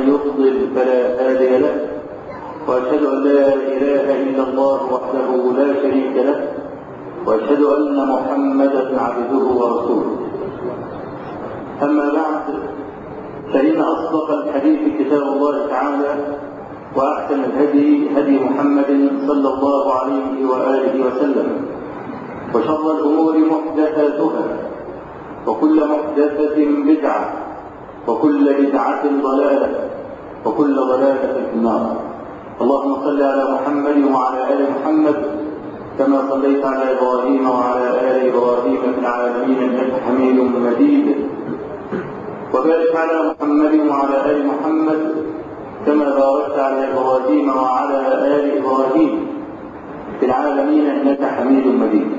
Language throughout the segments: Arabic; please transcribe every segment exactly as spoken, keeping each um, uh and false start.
يضلل فلا هادي له، وأشهد أن لا إله إلا الله وحده لا شريك له، وأشهد أن محمدا عبده ورسوله. أما بعد، فإن أصدق الحديث كتاب الله تعالى، وأحسن الهدي هدي محمد صلى الله عليه وآله وسلم، وشر الأمور محدثاتها، وكل محدثة بدعة، وكل بدعة ضلالة، وكل ضلالة في النار. اللهم صل على محمد وعلى آل محمد كما صليت على إبراهيم وعلى آل إبراهيم في العالمين إنك حميد مجيد، وبارك على محمد وعلى آل محمد كما باركت على إبراهيم وعلى آل إبراهيم في العالمين إنك حميد مجيد.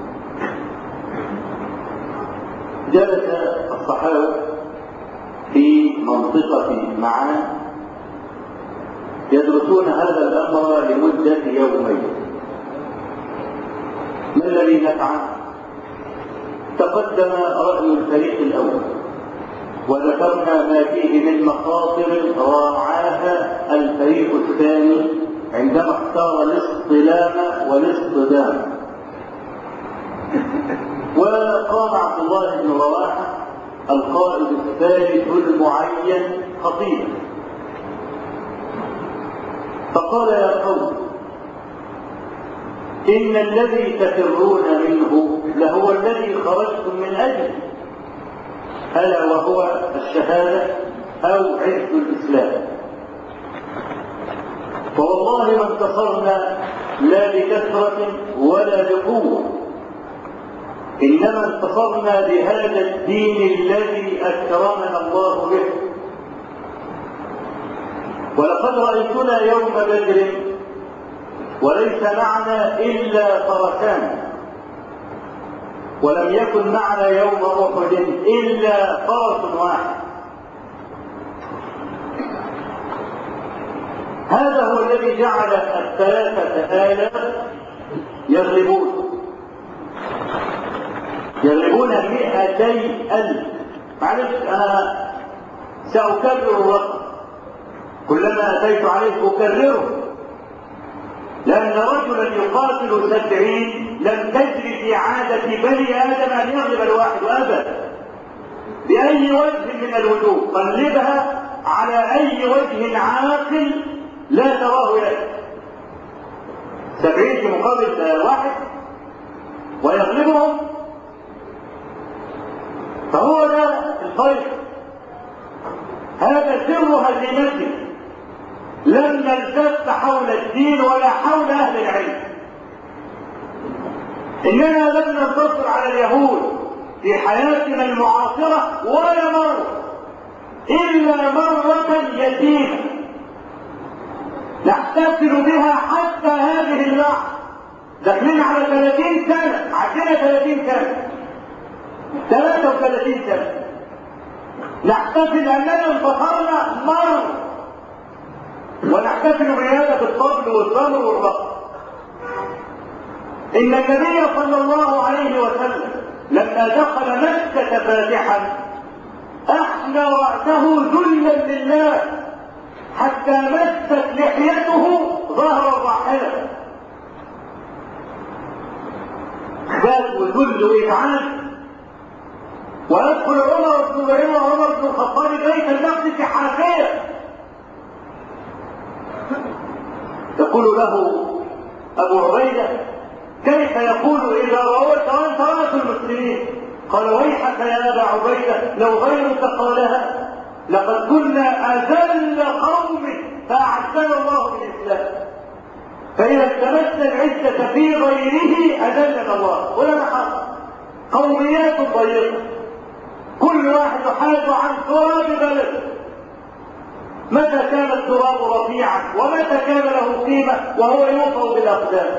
جلس الصحابة في منطقة معان يدرسون هذا الأمر لمدة يومين. ما الذي نفعل؟ تقدم رأي الفريق الأول، وذكرنا ما فيه من مخاطر راعاها الفريق الثاني عندما اختار الاصطلام والاصطدام. وقام عبد الله بن رواحة القائد الثالث المعين خطيبا فقال: يا قوم، إن الذي تفرون منه لهو الذي خرجتم من أجله، ألا وهو الشهادة أو عز الإسلام. فوالله ما انتصرنا لا بكثرة ولا بقوة، إنما انتصرنا بهذا الدين الذي أكرمنا الله به. ولقد رأيتنا يوم بدر وليس معنا إلا فرسان، ولم يكن معنا يوم أحد إلا فرس واحد. هذا هو الذي جعل الثلاثة آلاف يغلبون يغلبون مئتي ألف. معلش أنا سأكرر الرقم، كلما أتيت عليه أكرره، لأن رجلا يقاتل سبعين لم تجري في عادة بني آدم أن يغلب الواحد أبدا بأي وجه من الوجوه. قلبها على أي وجه عاقل لا تراه لك. سبعين في مقابل واحد ويغلبهم، فهو ده الخير. هذا سر هزيمته، لم نلتف حول الدين ولا حول أهل العلم. إننا لم ننتصر على اليهود في حياتنا المعاصرة ولا مرة، إلا مرة يتيمة نحتفل بها حتى هذه اللحظة. داخلين على ثلاثين سنة، عندنا ثلاثين سنة، ثلاثة وثلاثين سنة نحتفل أننا انتصرنا مرة، ونحتفل بهذا بالطبل والتمر والرقص. إن النبي صلى الله عليه وسلم لما دخل مكة فاتحا أحنى رأسه ذلا لله حتى مست لحيته ظهر الراحلة. خاف وذل وإذعان. ويدخل عمر بن عمر بن الخطاب بيت المقدس حافيا، يقول له أبو عبيدة: كيف يقول إذا رويت وأنت رأس المسلمين؟ قال: ويحك يا أبا عبيدة لو غيرك قالها، لقد كنا أذل قوم فأعزنا الله بالإسلام، فإذا التمسنا العزة في غيره أذلنا الله. ولا محل، قوميات ضيقة، كل واحد يحاز عن تراب بلده. متى كان التراب رفيعا ومتى كان له قيمة وهو يوطأ بالأقدام.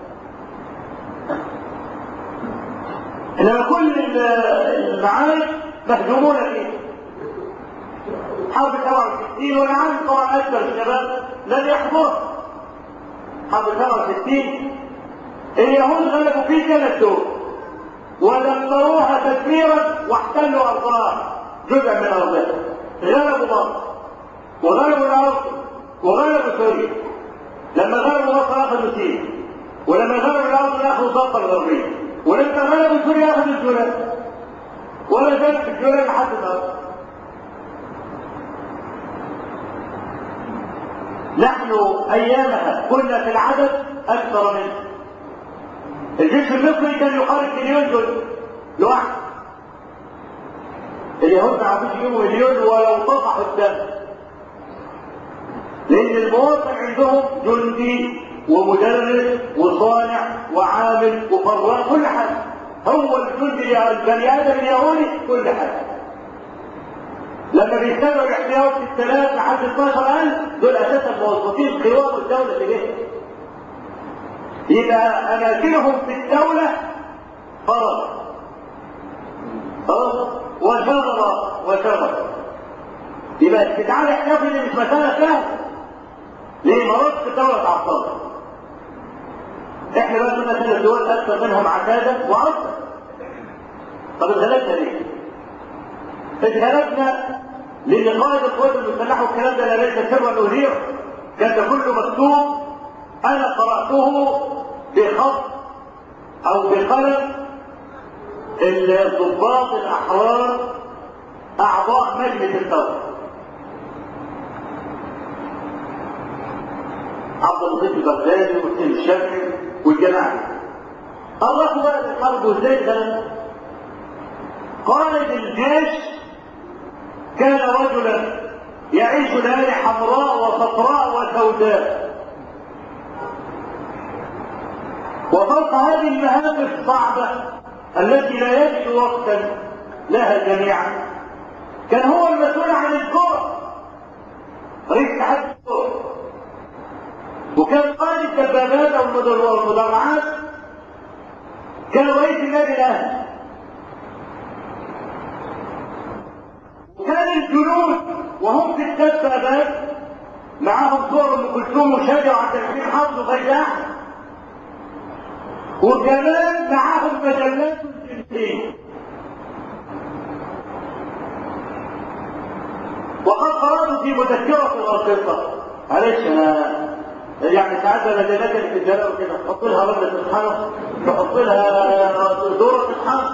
إنما كل المعارك مهزومون فيه. حرب سبعة وستين والعام طبعا أكثر الشباب لن يحضر حرب سبعة وستين. اليهود غلبوا في ثلاث دول ودمروها تدميرا واحتلوا أرضها جزء من أرضها، غلبوا مصر وغلبوا العراق وغلبوا سوريا. لما غلبوا مصر اخذوا سينا، ولما غلبوا العراق اخذوا الضفه الغربيه، ولما غلبوا سوريا اخذوا الجولان، ولا زالت الجولان لحد النهارده. نحن ايامها كنا في العدد اكثر منه. الجيش المصري كان يقارب مليون جندي لوحده. اليهود ما عرفوش يجيبوا مليون ولو طفحوا الدم، لان المواطن عندهم جندي ومدرس وصانع وعامل وفراء كل حاجه. هو الجندي البني ادم اليهودي كل حاجه. لما بيستمروا الاحتياط في الثلاث لحد اثناشر ألف دول اساسا موظفين قوام الدوله اليه. يبقى اماكنهم في الدوله فرض فرض وشغل وشغل. يبقى استدعاء الاحتياطي دي مش مساله سهله. ليه؟ مرات الدوله تعطلت. احنا بقى كنا ثلاث دول اكثر منهم عتاده وعطل. طب اتغلبنا ليه؟ اتغلبنا لان قائد القوات المسلحه والكلام ده لا ليس سرا اثير، كان ده كله مكتوب. انا قراته بخط او بقلم الضباط الاحرار اعضاء مجلس الثوره. عبد اللطيف البغدادي وحسين الشافعي والجماعه قرروا بقى الحرب وازاي ده. قائد الجيش كان رجلا يعيش ليالي حمراء وصفراء وسوداء، وفوق هذه المهام الصعبه التي لا يجد وقتا لها جميعا كان هو المسؤول عن الكره، رئيس اتحاد الكره، وكان قائد الدبابات او المدرعات كان رئيس النادي الاهلي، وكان الجنود وهم في الدبابات معاهم صور ام كلثوم وشادي وعبد الحليم حافظ وفياح، وكمان معاهم مجلات الجنسيه. وقد قرأت في مذكرة القصة، معلش انا يعني ساعات مجلات التجارة وكده تحط لها رملة اصحاب، تحط لها دورة اصحاب،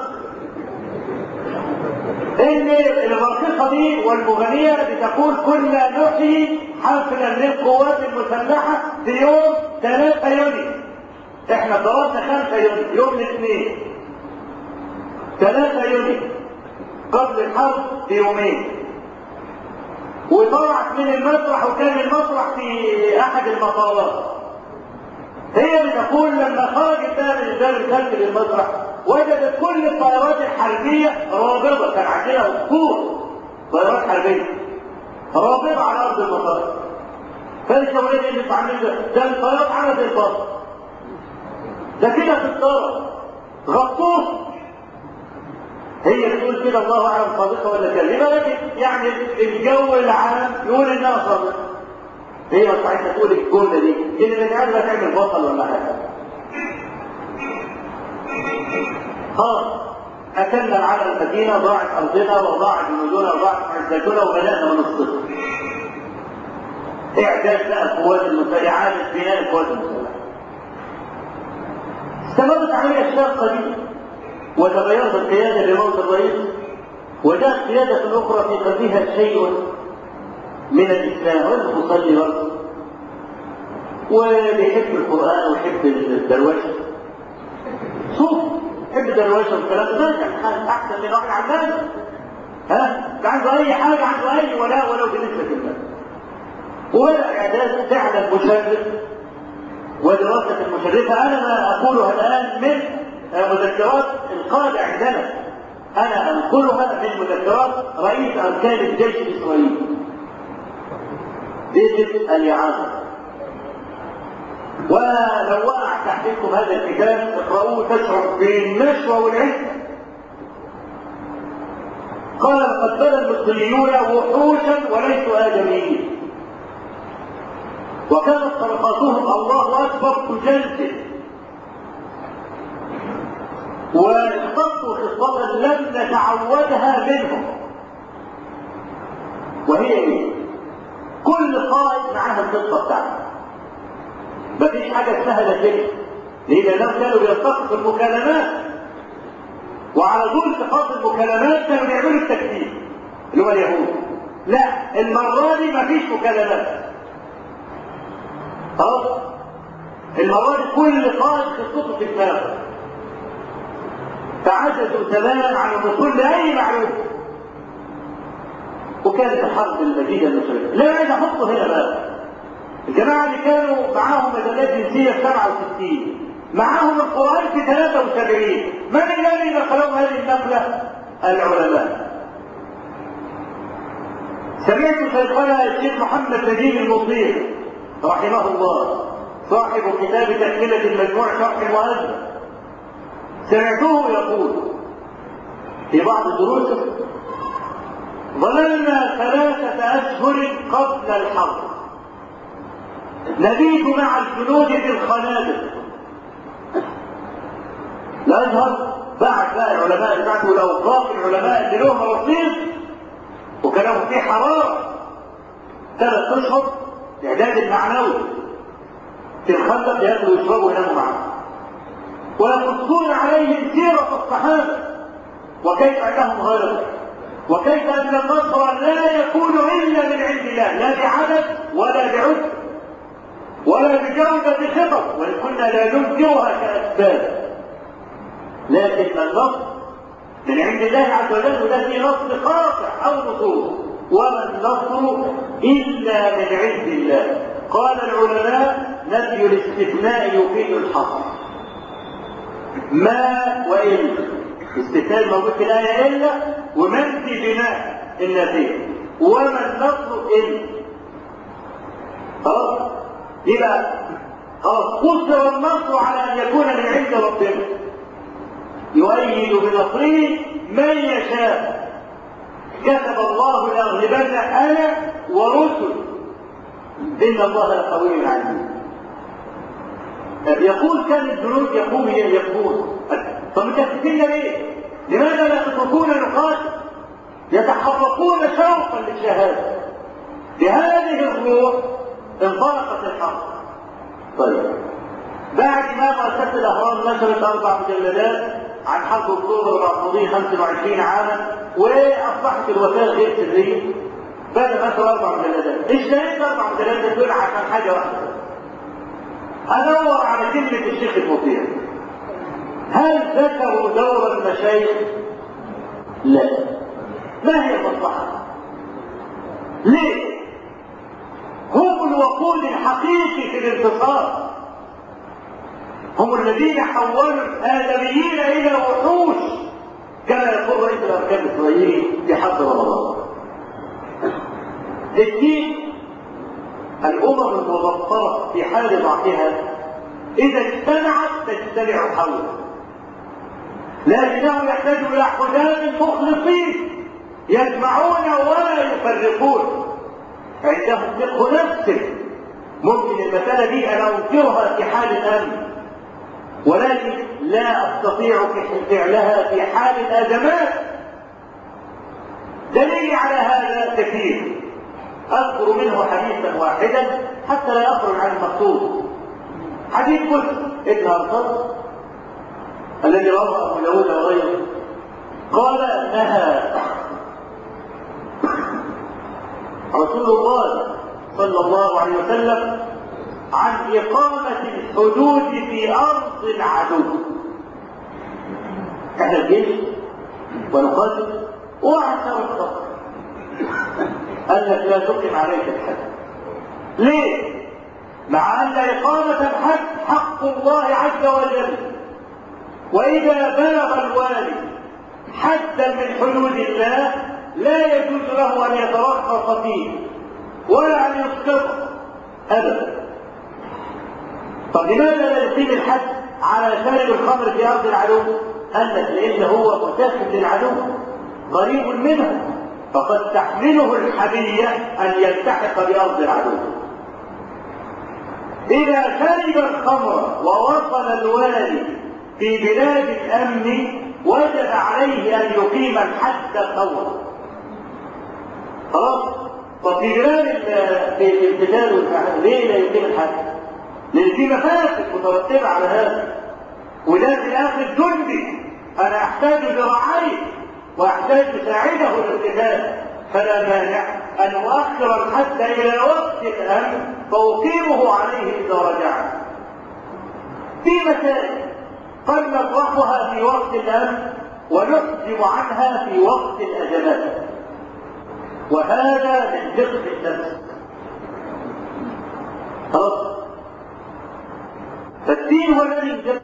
ان الراقصة دي والمغنية بتقول كنا نحيي حفلا للقوات المسلحة في يوم ثلاثة يونيو. احنا درسنا خمسة يونيو، يوم الاثنين ثلاثة يونيو قبل الحرب بيومين، وطلعت من المسرح وكان المسرح في احد المطارات. هي بتقول لما خرجت من باب الخلف للمسرح وجدت كل الطائرات الحربيه رابضه، كان عندنا اسطول طائرات حربيه رابضه على ارض المطار. فقالت يا ولاد اللي بتعملوا ده؟ ده الطيارات عامله زي الباص، ده كده في الطياره غطوه. هي بتقول كده الله اعلم صادقه ولا كاذبه، لكن يعني الجو العام يقول انها صادقه. هي مش عايزه تقول الجمله دي اللي مش عارفه تعمل بطل ولا حاجه. خلاص اكلنا على المدينه، ضاعت ارضنا وضاعت جنودنا وضاعت عزتنا وبدانا من الصفر. اعداد بقى القوات المسلحه، اعاده بناء القوات المسلحه. استمرت عمليه الشاقه دي وتغيرت القيادة لموت الرئيس، وجاءت قيادة أخرى في قلبها شيء من الإسلام، ولا تصلي برضه وبيحب القرآن ويحب الدروشة، صوف يحب الدروشة والكلام ده كان أحسن من واحد عمال. ها ده عنده أي حاجة، عنده أي ولاء ولو بالنسبة لله. وبدأ إعداد فعلا مشرف ودراسة المشرفة. أنا ما أقولها الآن من مذكرات القادة عندنا، أنا أنقلها من مذكرات رئيس أركان الجيش الإسرائيلي باسم الإعادة. ولو وقع تحتكم هذا الكتاب اقرأوه تشعر بالنشوة والعزة. قال لقد بنى المصريون وحوشا وليسوا آدميين، وكانت طرقاتهم الله أكبر تجلجل، واختصوا خصلة لم نتعودها منهم، وهي ايه؟ كل قائد معاها الخطه بتاعته. مفيش حاجه اسمها لا كده، لان الناس كانوا بيلتقطوا المكالمات، وعلى طول التقاط المكالمات كانوا بيعملوا التكتيك اللي هو اليهود. لا، المره دي مفيش مكالمات. خلاص؟ المره دي كل قائد خطته في دماغه. فعجزوا تماما عن الوصول لاي معلومه. وكانت الحرب المجيده المشركه. لا عايز احطه هنا بقى. الجماعه اللي كانوا معاهم مجلات جنسيه في سبعة وستين، معاهم القران في ثلاثة وسبعين، من الذي نقلهم هذه النقله؟ العلماء. سمعت شيخنا الشيخ محمد نجيب المطير رحمه الله صاحب كتاب تكمله المجموع شرح المهذب، سمعته يقول في بعض دروسه: ظللنا ثلاثة أشهر قبل الحرب نبيت مع الجنود في الخنادق. الأزهر بعد بقى العلماء بتاعته والأوقاف العلماء اللي لهم رصيد وكانوا في حرارة ثلاث أشهر إعداد المعنوي في الخندق، يأكلوا ويشربوا ويناموا معه، ويقصون عليهم سيرة الصحابة وكيف أنهم غيروا، وكيف أن النصر لا يكون إلا من عند الله، لا بعدد ولا بعد ولا بجودة خطط، وإن كنا لا ننكرها كأسباب، لكن النصر من عند الله عز وجل، وده في نصر قاطع أو نصوص، وما النصر إلا من عند الله. قال العلماء: نفي الاستثناء يفيد الحصر. ما وإلا استثناء الموجود في الآية إلا، ومن في بناء النفي، وما النصر إلا. خلاص؟ يبقى خلاص قصر النصر على أن يكون من عند ربنا، يؤيد بنصره من يشاء. كتب الله لأغلبن أنا ورسل إن الله لقوي عزيز. يقول كان الجنود يقوم يقول طب متكتفين ليه؟ لماذا لا تتركون نقاط يتحركون شوقا للشهاده؟ بهذه الروح انطلقت الحرب. طيب بعد ما مؤسسه الاهرام نشرت اربع مجلدات عن حرب اكتوبر المقصودين خمسة وعشرين عاما، واصبحت الوثائق غير سريه، بدأ نشر اربع مجلدات. ايش لقيت اربع مجلدات دول؟ عشان حاجه واحده، ادور على كلمه الشيخ المطيع. هل ذكروا دور المشايخ؟ لا. ما هي المصلحه؟ ليه؟ هم الوقود الحقيقي في الانتصار، هم الذين حولوا الآدميين إلى وحوش كما يقول رئيس الأركان الإسرائيلي في حرب رمضان. الدين الأمم المبطرة في حال ضعفها إذا اجتمعت تجتمع حوله، لكنه يحتاج إلى حزام مخلصين يجمعون ولا يفرقون، عندهم فقه نفس. ممكن المسألة دي أنا أنكرها في حال الأمن، ولكن لا أستطيع فعلها في حال الأزمات. دليل على هذا كثير، أذكر منه حديثا واحدا حتى لا يخرج عن المقصود. حديث قدس ابن أرطغرل الذي رواه أبو داود وغيره، قال: نهى رسول الله صلى الله عليه وسلم عن إقامة الحدود في أرض العدو. احنا الجيش ونقاتل وعشر الصبر أنك لا تقم عليك الحد. ليه؟ مع أن إقامة الحد حق الله عز وجل، وإذا بلغ الوالي حدا من حدود الله لا يجوز له أن يترخص فيه ولا أن يسقطه أبدا. طب لماذا لا يقيم الحد على شارب الخمر في أرض العدو؟ قال لك لأن هو متاخد للعدو قريب منه، فقد تحمله الحمية أن يلتحق بأرض العدو. إذا شرب الخمر ووصل الوالي في بلاد الأمن وجب عليه أن يقيم الحد فورا. خلاص؟ وفي بلاد في القتال والحرب ليه لا يتم الحج؟ لان في مفاسد مترتبه على هذا، وده في الاخر جندي انا احتاج ذراعيه واحتاج ساعده للقتال، فلا مانع ان اؤخر الحج الى وقت الامن فاقيمه عليه اذا رجع. في مسائل قد نطرحها في وقت الامن ونحجم عنها في وقت الازمات، وهذا من فقه النفس. خلاص؟ فالدين هو الذي يجب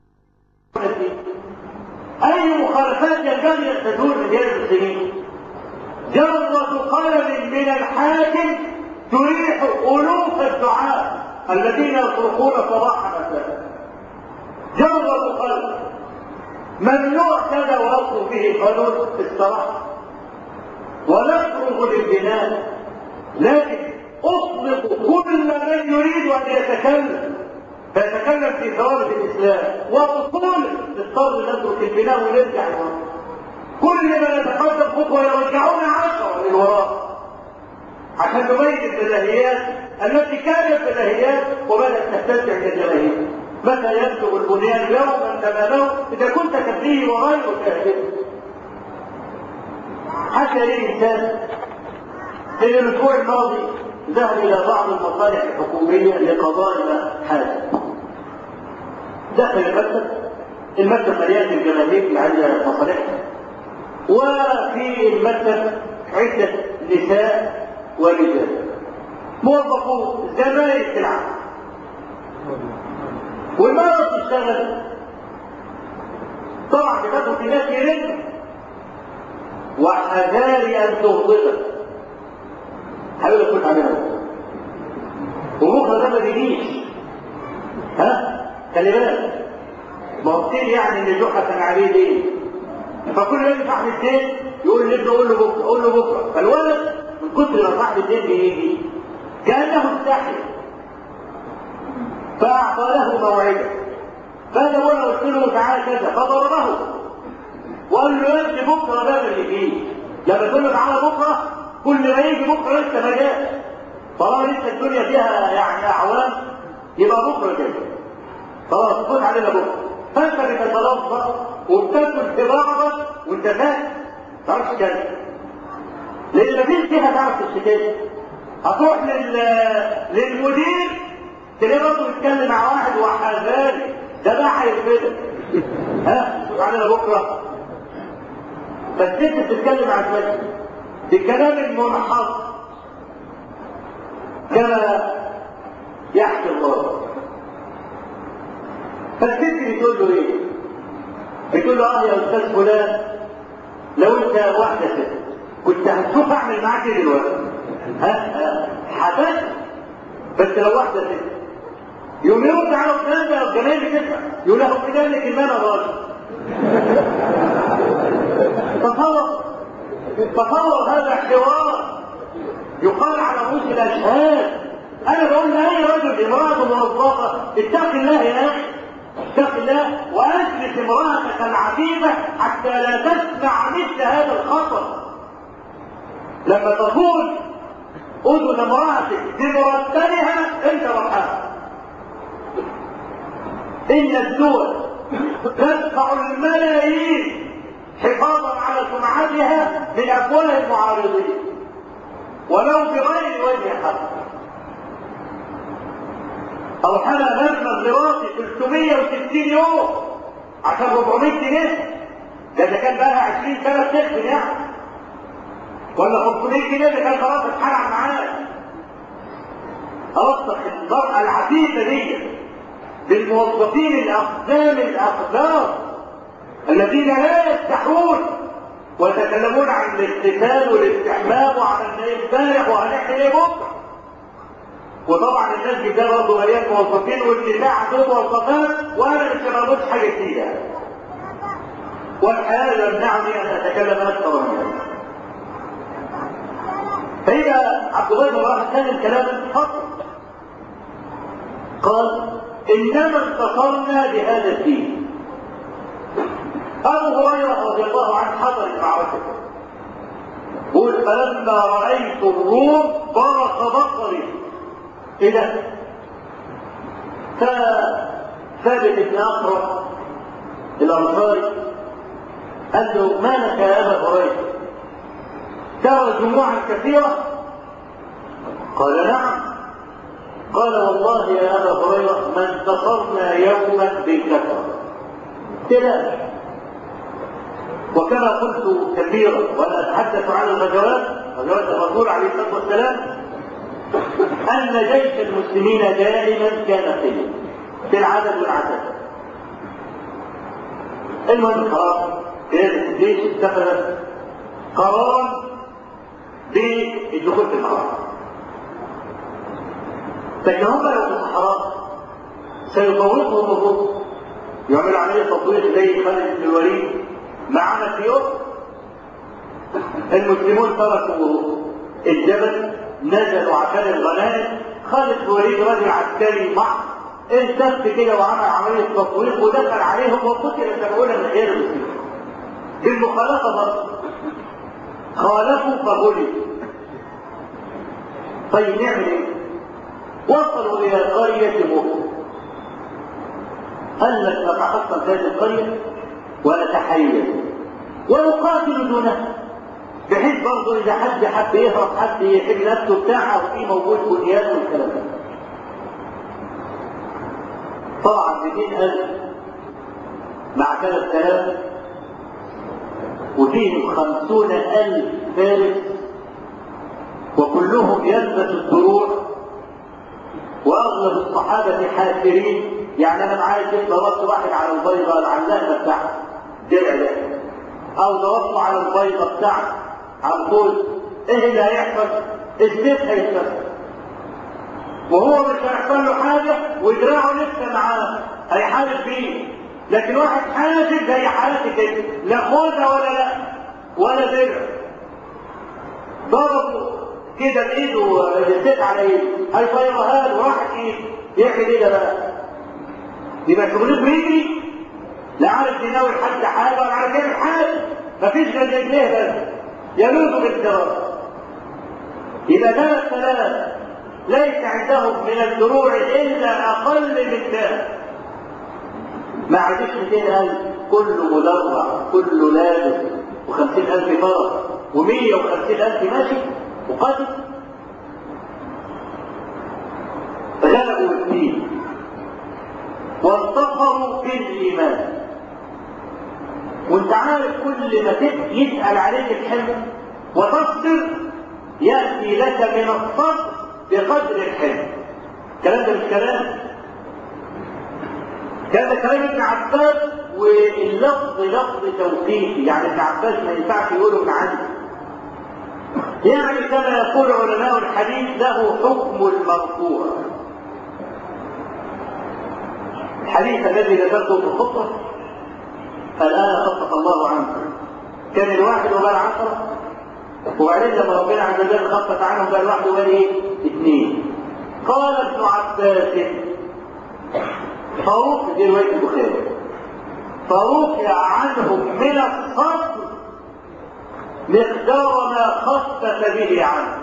اي مخالفات ينبغي ان تدور رجال المسلمين. جرة قلم من الحاكم تريح الوف الدعاء الذين يصرخون صباحا مساء. جرة قلم ممنوع كذا ويصرف به قانون الصراحه ونفرض للبناء، لكن اطلق كل من يريد ان يتكلم فيتكلم في ثوابت الاسلام واصوله. نضطر نترك البناء ونرجع لورا، كل ما نتقدم خطوه يرجعون عشره للوراء عشان نبين البديهيات التي كانت بديهيات وبدات تستمتع بالجماهير. متى يبلغ البنيان يوما تمامه اذا كنت تبنيه وغير تهدمه. حكى لي انسان في الاسبوع الماضي ذهب الى بعض المصالح الحكوميه لقضاء حاجه. دخل المكتب، المكتب مليان بالجماهير اللي عندها مصالحها، وفي المكتب عده نساء ورجال موظفون زمايل في العمل، والمرأة تشتغل طبعا بتاخد في ناس يرن وحذاري ان تغضبك حاول اكون عاملها وبكره ده ما بيجيش. ها خلي بالك، ما هو كتير يعني اللي جحا كان عليه ليه؟ فكل ما يجي صاحب الدين يقول لابنه قول له بكره قول له بكره، فالولد من كتر ما صاحب الدين بيجي كانه استحي فاعطى له موعده. فانا وانا قلت له تعالى كذا فضربه وقال له يا ابني بكره ده اللي يجي. لما تقول له تعالى بكره كل ما يجي بكره لسه ما جاش، طالما لسه الدنيا فيها يعني اعوام يبقى بكره كده خلاص فوت علينا بكره. فانت بتتلفظ وبتاكل في بعضك وانت فاهم ما تعرفش كده، لان مفيش فيها تعرف تشتكي. هتروح لل... للمدير تلاقيه برضه بيتكلم مع واحد وحذاري ده بقى هيفيدك. ها فوت علينا بكره. فالست بتتكلم عن نفسها بكلام المنحط كما يحكي الله. فالست بتقول له ايه؟ بتقول له اه يا استاذ فلان لو انت واحده ست كنت هتشوف اعمل معاك ايه دلوقتي؟ ها حدث بس لو واحده ست يوم يرد على فلان ده الجماهير كده يقول له فلان لك ان انا راجل. تصور تصور هذا حوار يقال على رؤوس الاشهاد. انا بقول لاي رجل امراه موظفه اتق الله يا اخي اتق الله واجلس امراتك العفيفه حتى لا تسمع مثل هذا الخطر. لما تكون اذن امراتك بمرتبها انت رحمها. ان الدول تدفع الملايين حفاظا على سمعتها من افواه المعارضين ولو بغير وجه حق. او حنا مبلغ دراسي ثلاثمية وستين يوم عشان أربعمية جنيه، ده اذا كان بقى عشرين سنه تخدم يعني، ولا خمسمية جنيه ده كان خلاص اتحرق معاك. اوسط المراه العفيفه دي بالموظفين الاقدام الاقدار الذين لا يستحون ويتكلمون عن الاغتسال والاستحمام وعن امبارح وهنعمل ايه بكره. وطبعا الناس دي ده برضه مليان موظفين والنساء عندهم موظفات وانا مش بعملش حاجه جديده. والحياه يمنعني ان اتكلم اكثر من هذا. فإذا عبد الله بن رواحه كان الكلام خطأ. قال انما انتصرنا بهذا الدين. ابو هريره رضي الله عنه حضر المعركه قل فلما رأيت الروم برق بصري. ايه ده؟ فثابت بن أقرأ الأنصاري قال له ما لك يا أبا هريرة؟ ترى جموعا كثيرة؟ قال نعم. قال والله يا أبا هريرة ما انتصرنا يوما بالكثرة كده. وكما قلت كثيرا وانا اتحدث عن الغزوات، غزوات الرسول عليه الصلاه والسلام، ان جيش المسلمين دائما كان قليلا في العدد والعدد. المهم خلاص قياده الجيش اتخذت قرار بالدخول في المعركه. لكن هم لو في الصحراء سيطوقهم الروم، يعملوا عمليه تطويق زي خالد بن الوليد معنا في يوم. المسلمون تركوا الجبل نزلوا عشان الغنائم. خالد بن الوليد رجل عسكري محض التف كده وعمل عمليه تطويق ودخل عليهم وقتل سبعون من خير المسلمين بالمخالفه برضه. خالفوا فغلبوا. طيب نعمل ايه؟ وصلوا الى قريه مؤمن. قال لك نتحصن في هذه القريه ونتحيز ونقاتل دونه، بحيث برضه اذا حد حب يهرب، حد يحب نفسه بتاعه وفي موجود بنيان والكلام ده. طبعا مئتين ألف مع ثلاث آلاف وفيهم خمسون ألف فارس وكلهم يلبس الدروع، واغلب الصحابه حافرين. يعني انا معايا كده ضربت واحد على البيضه على اللهبه بتاعته درع ده، او ضربته على البيضه بتاعته على الطول، ايه اللي هيحصل؟ السيف هيتكسر وهو مش هيحصل له حاجه ودراعه لسه معاه هيحارب بيه. لكن واحد حاسب زي حالتي كده، لا خوذه ولا لا ولا درع، ضربه كده بايده السيف على ايده هيطيرها له وراحت ايده، يعمل ايه ده بقى؟ يبقى شغلته يجري، لا عارف يناول حد حاجه ولا عارف يعمل حاجه، مفيش غير رجليه بس يلوذ بالدراع. يبقى ثلاث آلاف ليس عندهم من الدروع الا اقل من ذلك. ما عندوش مئتين ألف كله مدرع كله لابس وخمسين ألف فرس ومية وخمسين ألف ماشي وقتل. غلبوا الدين وانتصروا بالايمان. وانت عارف كل ما يسأل عليك الحلم وتصبر يأتي لك من الصبر بقدر الحلم. الكلام ده مش كلام، كان ده كلام ابن عباس، واللفظ لفظ توقيفي، يعني ابن عباس ما ينفعش يقوله من عنده. يعني كما يقول علماء الحديث له حكم المرفوع. الحديث الذي ذكرته في الخطبه الآن خفف الله عنه، كان الواحد وبال عشرة، وبعدين لما ربنا عز وجل خفف عنهم بقى الواحد وبال ايه؟ اثنين. قال ابن عباس فروق، دي رواية البخاري، فرفع عنهم من الصبر مقدار ما خفف به عنه.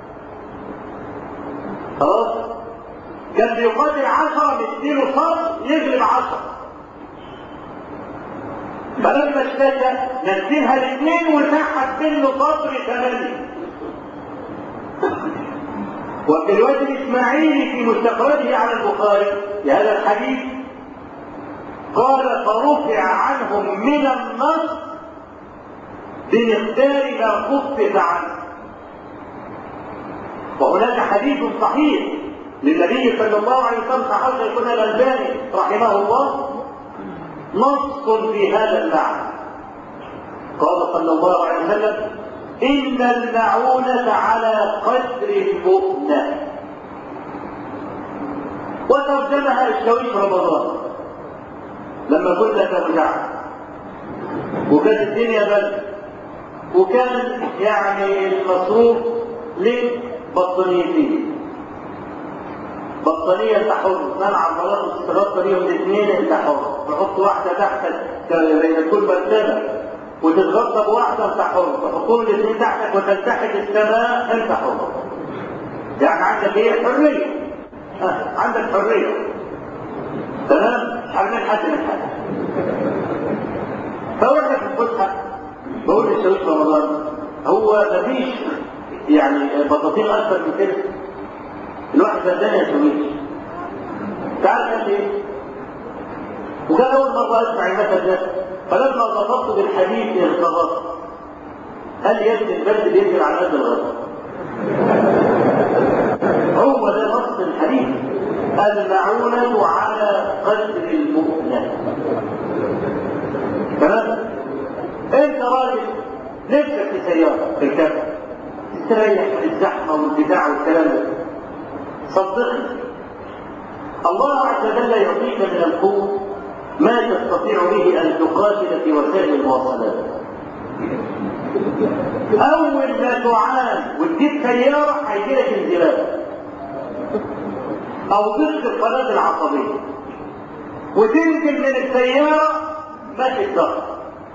خلاص؟ كان بيقاتل عشرة بيديله صبر يغلب عشرة. فلما اشتكى نزلها الاثنين وسحب منه صبر ثمانية. وفي الوجه الاسماعيلي في مستخرجه على البخاري لهذا الحديث قال فرفع عنهم من النصر بمقدار ما خفف عنه. وهناك حديث صحيح للنبي صلى الله عليه وسلم صحيح يكون الألباني رحمه الله نص في هذا المعنى. قال صلى الله عليه وسلم إن المعونة على قدر المؤنة. وترجمها الشويش رمضان لما كنا في مجاعة وكانت الدنيا بلد وكان يعني المصروف لبطانيتين، بطانية انت حر، منع المرات تتغطى بيهم الاثنين انت حر، نحط واحدة تحت بين كل مرتبة وتتغطى بواحده انت حر، تحطهم الاثنين تحتك وتلتحق السماء انت حر. يعني عندك ايه؟ حريه. آه. عندك حريه. تمام؟ مش عارفين حد من حد. فاحنا في الفسحه بقول للشباب في رمضان هو مفيش يعني بطاطين اكثر من كده. الواحد بدنا يسويش. تعال قال لي ايه؟ وكان اول مره اسمع المثل ده، فلما ضبطت بالحديث ارتبطت. قال لي يا ابني البرد بينزل على قد الغرب. هو ده نص الحديث، المعونة على قدر المؤنة. تمام؟ انت راجل نفسك في سيارة في الكفر تستريح من الزحمة والبتاع والكلام ده. صدقني الله عز وجل يعطيك من القوة ما تستطيع به ان تقاتل في وسائل المواصلات. اول ما تعان وتجيب سيارة هيجيلك انزلاق او ضغط القناة العصبية وتنزل من السيارة ماشي الضغط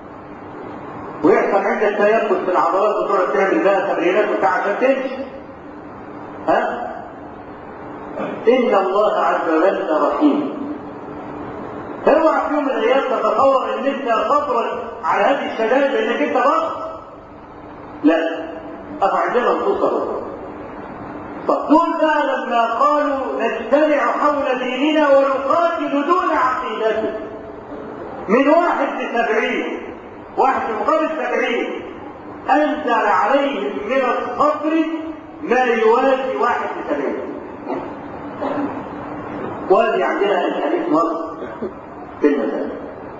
ويحصل عندك تيبس في العضلات وتقعد تعمل بقى تمرينات وبتاع عشان تمشي. ها؟ ان الله عز وجل رحيم. اوعى في يوم من الايام تتصور ان انت صبرك على هذه الشدائد لانك انت بطل. لا، افعندنا نصوصه. طب دول بقى لما قالوا نجتمع حول ديننا ونقاتل دون عقيدته من واحد لسبعين، واحد في مقابل سبعين انزل عليهم من الصبر ما يوازي واحد لسبعين. وادي عندنا الحديث مصر في المساجد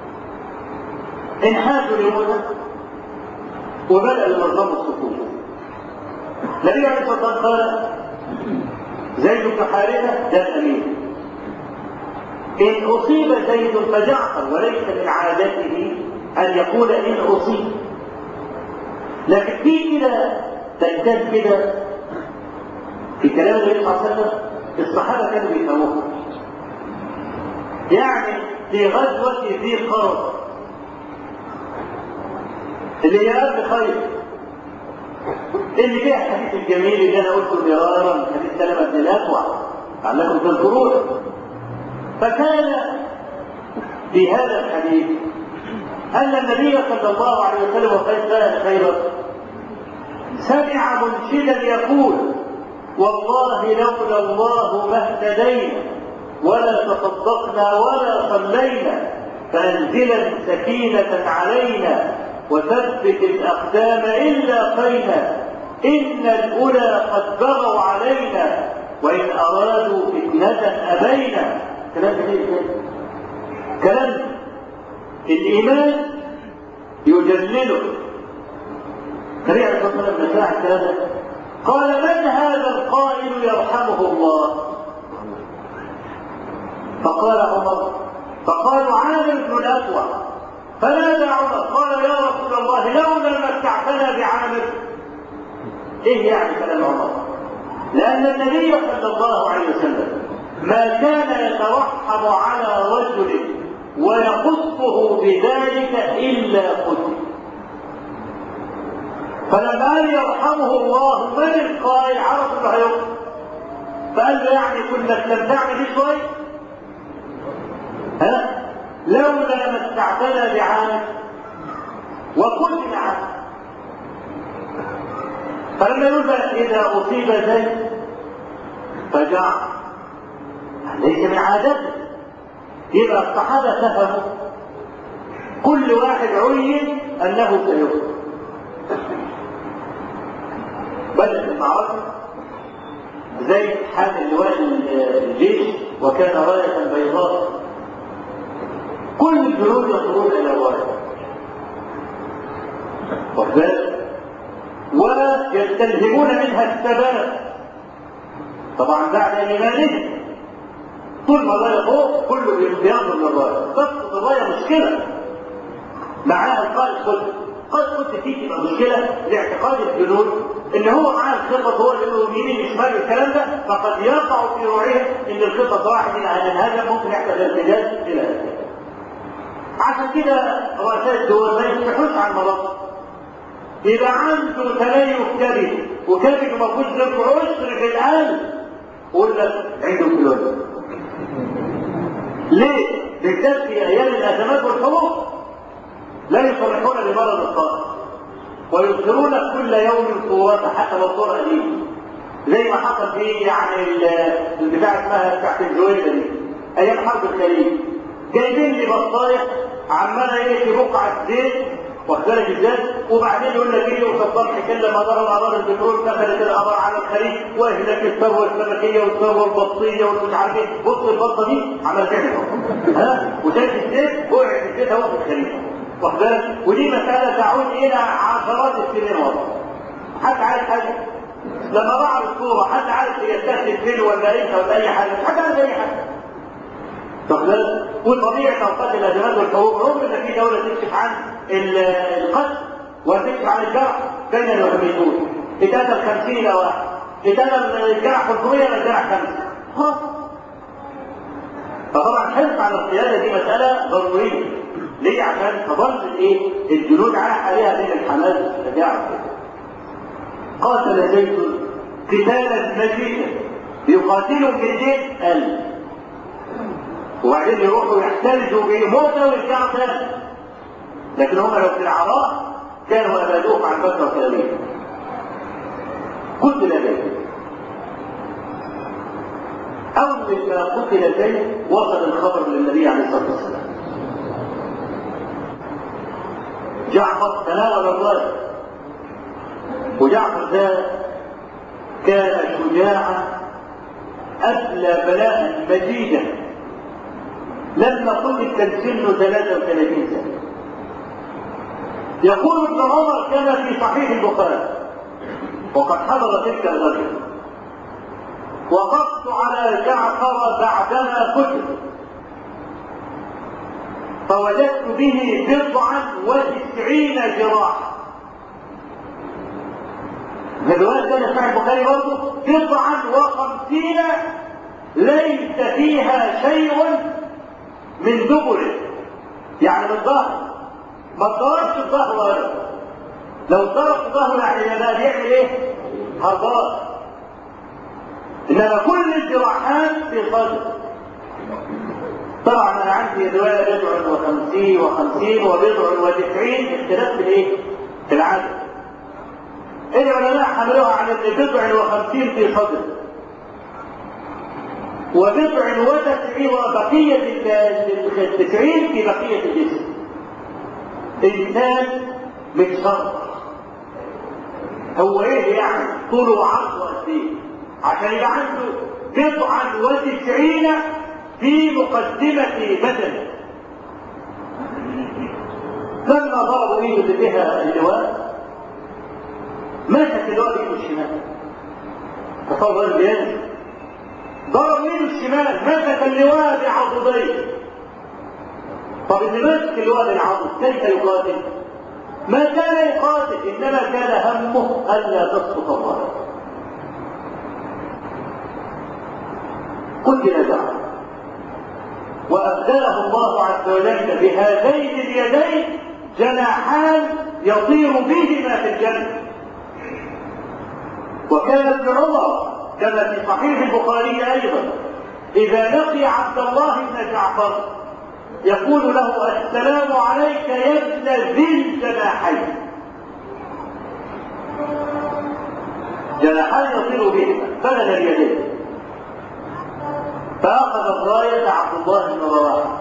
انحازوا لموسى وبدأ المنظم الصفوف. النبي عليه الصلاة والسلام قال زيد بن حارثة ده الأمير، إن أصيب زيد فجعفر، وليس من عادته أن يقول إن أصيب. لكن في كده تجدد كده في كلام النبي صلى الله عليه وسلم الصحابة كانوا بيفهموه. يعني في غزوة ذي قرن اللي هي قبل خير، اللي فيها الحديث الجميل اللي انا قلته مرارا، حديث سلمة بن الاكوع لعلكم تذكرون. فكان في هذا الحديث ان النبي صلى الله عليه وسلم وقد كان خيرا سمع منشدا يقول والله لولا الله ما اهتدينا ولا تصدقنا ولا صلينا فانزلا سكينة علينا وثبت الأقدام إن لاقينا إن الأولى قد بغوا علينا وإن أرادوا فتنة أبينا. كلام جديد، كلام الإيمان يجلله. النبي عليه الصلاة والسلام لما سمع الكلام ده قال من هذا القائل يرحمه الله؟ فقال عمر، فقالوا عامر بن الأكوع. فنادى عمر قال يا رسول الله لولا متعتنا بعامر. ايه يعني كلام عمر؟ لان النبي صلى الله عليه وسلم ما كان يترحم على رجل ويخصه بذلك الا قتل. فلما قال يرحمه الله من القائل عرف انه هيقتل، فقال له يعني كنا استمتعنا بيه شويه؟ ها؟ لولا ما استعتنى بعامر وكل عنه. فلما يقول اذا اصيب زيد فجع ليس من عادته، يبقى الصحابه فهموا كل واحد عين انه سيقتل. بدات المعركه، زيد حامل لواء الجيش وكان رايه بيضاء، كل الجنود ينظرون الى الرايه ويستلزمون منها الثبات طبعا بعد ايمانهم. طول ما الرايه فوق كله بينظر للرايه، تسقط الرايه مشكله معاها القائد خد قد كنت تيجي تبقى مشكله لاعتقاد الجنود ان هو معاه الخطط، هو اللي له يمين شمال الكلام ده، فقد يقع في روعهم ان الخطط واحد الى ان هذا ممكن يحصل ارتداد الى هذا. عشان كده رؤساء الدول ما يفتحوش على المناطق. يبقى عنده تليف كبد وكبد ما فيهوش غير عشر في القلب، يقول لك عنده فلوس. ليه؟ بالذات في ايام الازمات والحروب لا يصرحون بمرض القلب ويظهرون كل يوم صورته حتى لو صوره قديمه، زي ما حصل في يعني البتاع اسمها بتاعت الجويزه دي ايام حرب الخليج. جايبين لي بطايق عماله ايه في بقعه زيت واخدالك ازاي، وبعدين يقول لك ايه وكبرت كده ما ضرب اعراض البترول كفلت القمر على الخليج واهلك الثروه السمكيه والثروه البطيه والمش عارف ايه. بص البطه دي عملت كده ها وشايف الزيت وقعت الزيت اهو في الخليج واخدالك. ودي مساله تعود الى عشرات السنين ورا. حد عارف حاجه؟ لما راعوا الصوره حد عارف هي تاخد فين ولا ايه ولا اي حاجه؟ حد عارف اي حاجه. واخدالك؟ وطبيعه اوقات الازمات والحروب رغم ان في دوله تكشف عن القتل وتكشف عن الجرح بين المهمشون، اتقتل خمسين واحد، اتقتل الجرح خمسمية ولا الجرح خمسة. خلاص. فطبعا حرص على القياده دي مساله ضروريه. ليه؟ عشان تظل الايه؟ الجنود عليها بين الحماس والشجاعه. قاتل زيد قتالا مجيدا يقاتلوا بالايدين ألف وبعدين يروحوا يحتلجوا بموتى ويرجعوا ثاني. لكن هم لو في العراء كانوا ابادوه عن فتره كامله. قتل زيد. اول ما قتل زيد وصل الخبر للنبي عليه الصلاه والسلام. جعفر تناول الرايه، وجعفر ده كان شجاعا أبلى بلاء مجيدا. لما قتل كان سنه ثلاثة وثلاثين سنة. يقول ابن عمر كما في صحيح البخاري وقد حضر تلك الغزوة وقفت على جعفر بعدما قتل فوجدت به بضعا وتسعين جراحا. الرواية كان صحيح البخاري برضه بضعا وخمسين ليس فيها شيء من دبره، يعني من ظهر ما ضربش الظهر ولا لو ضرب الظهر يعني لا بيعمل ايه؟ هربان. انما كل الجراحات في صدر. طبعا انا عندي روايه بضع وخمسين وخمسين وبضع وتسعين اختلاف في الايه؟ في العدد. العلماء حملوها على بضع وخمسين في صدر وبضع وتسعين وبقيه التسعين في بقيه الجسم. انسان متشرح هو ايه يعني طوله وعرضه قد ايه عشان يبقى عنده بضعا وتسعين في مقدمه بدنه. لما ضربوا ايده بها اللواء مسك اللواء بايده الشمال تصور البيان ضرب ايده الشمال مسك اللواء بعضديه. طب اللي ماسك اللواء بالعضد كيف يقاتل؟ ما كان يقاتل انما كان همه الا تسقط الرايه. قتل جعفر وابدله الله عز وجل بهذين اليدين جناحان يطير بهما في الجنه. وكان ابن عمر كما في صحيح البخاري ايضا اذا لقي عبد الله بن جعفر يقول له السلام عليك يا ابن ذي الجناحين. جناحان يطير بهما فلد اليدين. فاخذ الرايه عبد الله بن رواحه.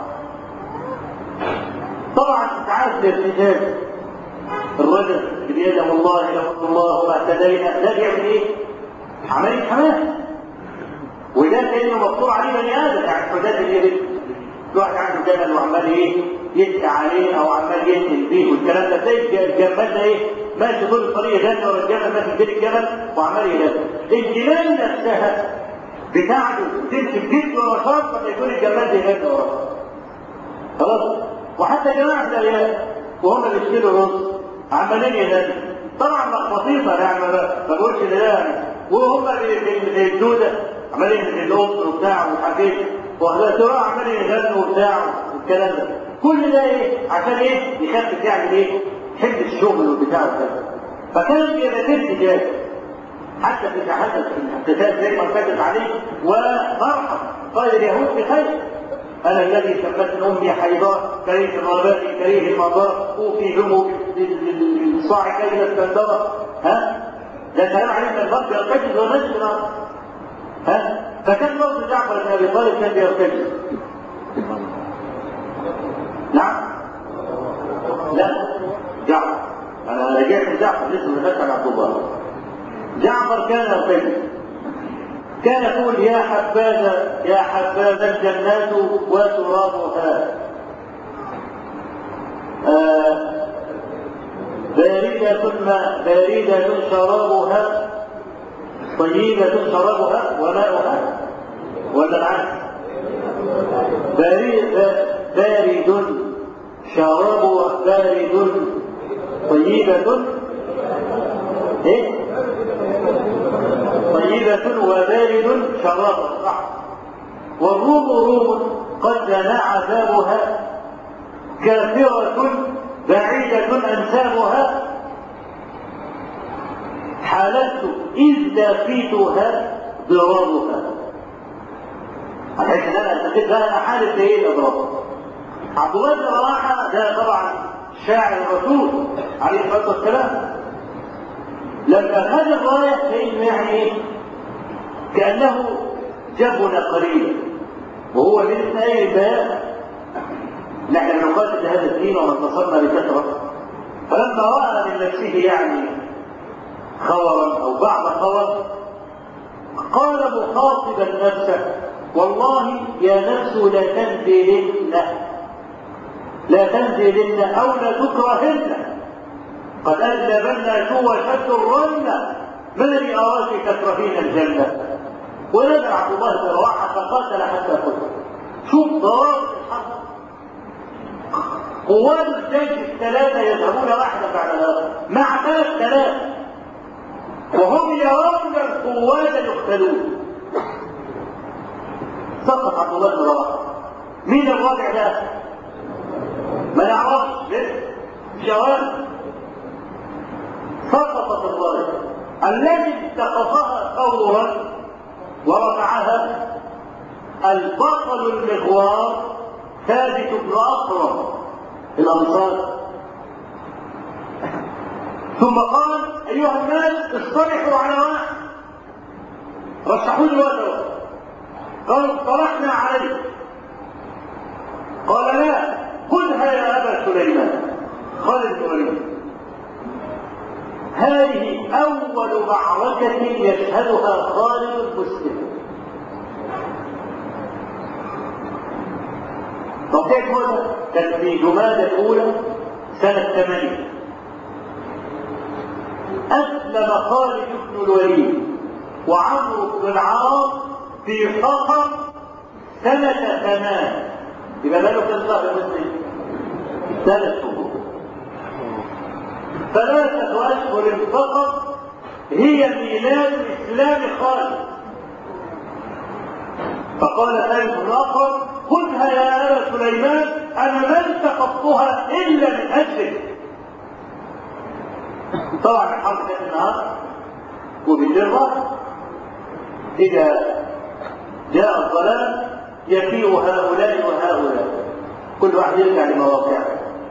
طبعا انت عارف الارتجاج الرجل اللي بيده الله يحب الله ما اهتدينا ده بيعمل ايه؟ عمليه حماس. وده كانه مقطوع عليه بني ادم يعني حداد اليد. واحد عنده جمل وعمال ايه؟ يسعى عليه او عمال ينزل بيه والكلام ده تلاقي الجمال ده ايه؟ ماشي طول الطريق جنة ورا الجمل ماشي بين الجمل وعمال يلف. الجمال نفسها بتاعته تمسك جسمه ورا لما يكون الجمال ده يلف وراه. خلاص؟ وحتى جماعه الريال وهم بيشتروا رز عمالين ينادوا. طبعا لخبطيطه يعني ما بقولش ده يعني وهم بالجوده عمالين الام وبتاع ومش عارف ايه وهذا ترى عمالين يغنوا وبتاع والكلام ده. كل ده ايه؟ عشان ايه؟ يخفف يعني ايه؟ حمل الشغل والبتاع وكذا. فكان بيبتدي جاهز حتى في تحدث القتال زي ما ارتكز عليه ومرحب قال اليهود بخير. انا الذي سمتني امي حيضاء كريه الغابات كريه المضار اوفي همه بالصاع كيد السندره. ها؟ ده كلام عليه الفرق يرتكز ونجد ها؟ فكان برضه جعفر بن ابي طالب كان بيرتكز. نعم؟ لا جعفر انا رجعت جعفر لسه ما دخلت على عبد الله. جعفر كان يرتكز، كان يقول يا حبذا يا حبذا الجنات وترابها آه باردة ما باردة شرابها طيبة شرابها وماؤها ولا العكس؟ بارد بارد شرابها بارد طيبة ايه؟ طيبة وبارد شرابها صح. والروم روم قد جنى عذابها كافرة بعيدة أنسابها حالت إذ لاقيتها ضرارها. عليك أنا أعتقد بقى أنا حالف إيه الأضرار. عبد الله بن رواحة ده طبعا شاعر الرسول عليه الصلاة والسلام لما خد الراية كأنه يعني إيه؟ كأنه جبن قليلا وهو لسه أي بيان نحن بنقاتل هذا الدين وما انتصرنا بكثرة. فلما رأى من نفسه يعني خورا أو بعض خور قال مخاطبا نفسه والله يا نفس لا تنزلن لا تنزلن أو لا تكرهن قد أجلبن شو شد الرن ما الذي أراك تكرهين الجنة. ونزل عبد الله بن رواحة فقاتل حتى قتل. شوف ضرر الحق قوات الجيش الثلاثة يذهبون واحدة بعد الآخر مع ثلاث ثلاث وهم يرون القوات يقتلون. سقط عبد الله بن رواحة. مين الرابع ده؟ ما نعرفش لسه جواب. سقطت الرايه الذي التقطها فورا ورفعها البطل المغوار ثابت بن اكرم الانصار ثم قال ايها الناس اصطلحوا على واحد رشحوا له وجهه قالوا اصطلحنا عليه قال لا خذها يا ابا سليمان. خالد بن الوليد هذه اول معركه يشهدها خالد المسلم. طب كيف هذا؟ كان في جمادى الاولى سنه ثمانين اسلم خالد بن الوليد وعمرو بن العاص في صفر سنه ثمان. يبقى له كم شهر مسلم؟ ثلاث شهور. ثلاثه اشهر فقط هي ميلاد اسلام خالد. فقال خالد بن الاخر خذها يا ابا سليمان انا ما التقطتها الا من اجلك. طبعا الحرب كانت النهار وبالليل راح. اذا جاء الظلام يفيء هؤلاء وهؤلاء كل واحد يرجع لمواقعه.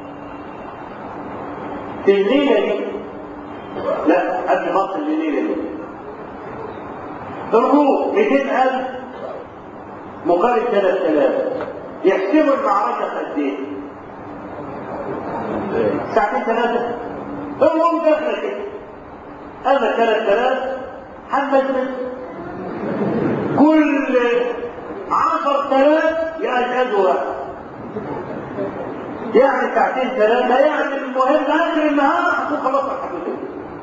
في الليله دي لا قبل ما تصل الليله دي الروم مئتين ألف مقابل ثلاث آلاف يحسبوا المعركة قد ايه؟ ساعتين ثلاثة الروم داخلة كده أما ثلاث آلاف حمد كل عشر آلاف يأجدوا واحد يعني ساعتين ثلاثة يعني المهم آخر النهار هتكون خلاص الحدود.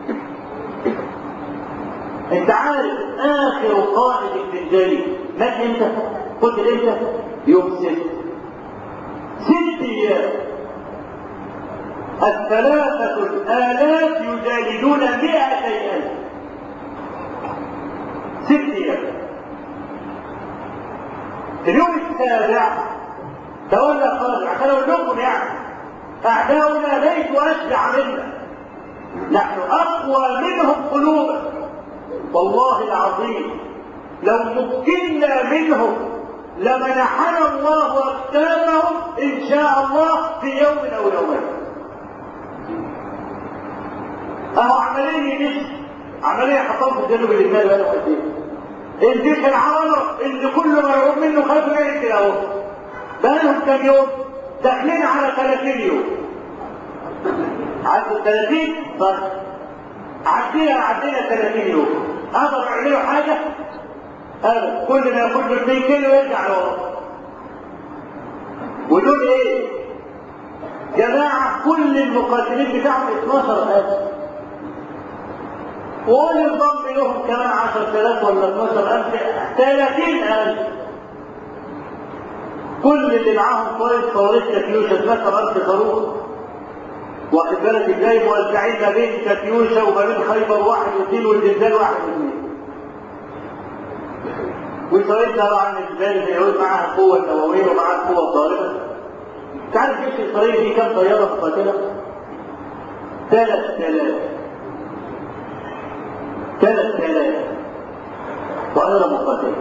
انت عارف آخر قائد الفنجاني مات امتى؟ قلت امتى؟ يوم ست ست ايام الثلاثة الآلاف يجالدون مئتي ألف ست ايام. اليوم السابع تولى قادر عشان اقول لكم يعني اعداؤنا ليسوا اشجع منا، نحن اقوى منهم قلوبا. والله العظيم لو مكنا منهم لمنحنا الله اكتافهم ان شاء الله في يوم او يومين. اهو عمليه دي عمليه حصلت في الجنوب اللبناني بقى له قد ايه؟ الجيش العربي اللي كله مرعوب منه خافوا يعمل كده اهو بقى لهم كام يوم؟ داخلين على ثلاثين يوم. عدوا ثلاثين بس عدينا عدينا ثلاثين يوم. قدروا يعملوا حاجه؟ ابدا. كل ما ياخد له اثنين كيلو يرجع لورا. ودول ايه؟ جماعه كل المقاتلين بتاعهم اثناشر ألف. وقول انضم لهم كمان عشرة آلاف ولا اثناشر ألف، ثلاثين ألف. كل اللي معاهم كويس صواريخ كاتيوشا اثناشر ألف صاروخ. واخد بالك ازاي؟ موزعين ما بين كاتيوشا وما بين خيبر واحد واثنين والزلزال واحد واثنين. واسرائيل طبعا الزلزال بيعود معاها القوه النوويه ومعاها القوه الضاربه. تعرف جيش اسرائيل فيه كم طياره مقاتله؟ ثلاث آلاف. ثلاث آلاف طائره مقاتله.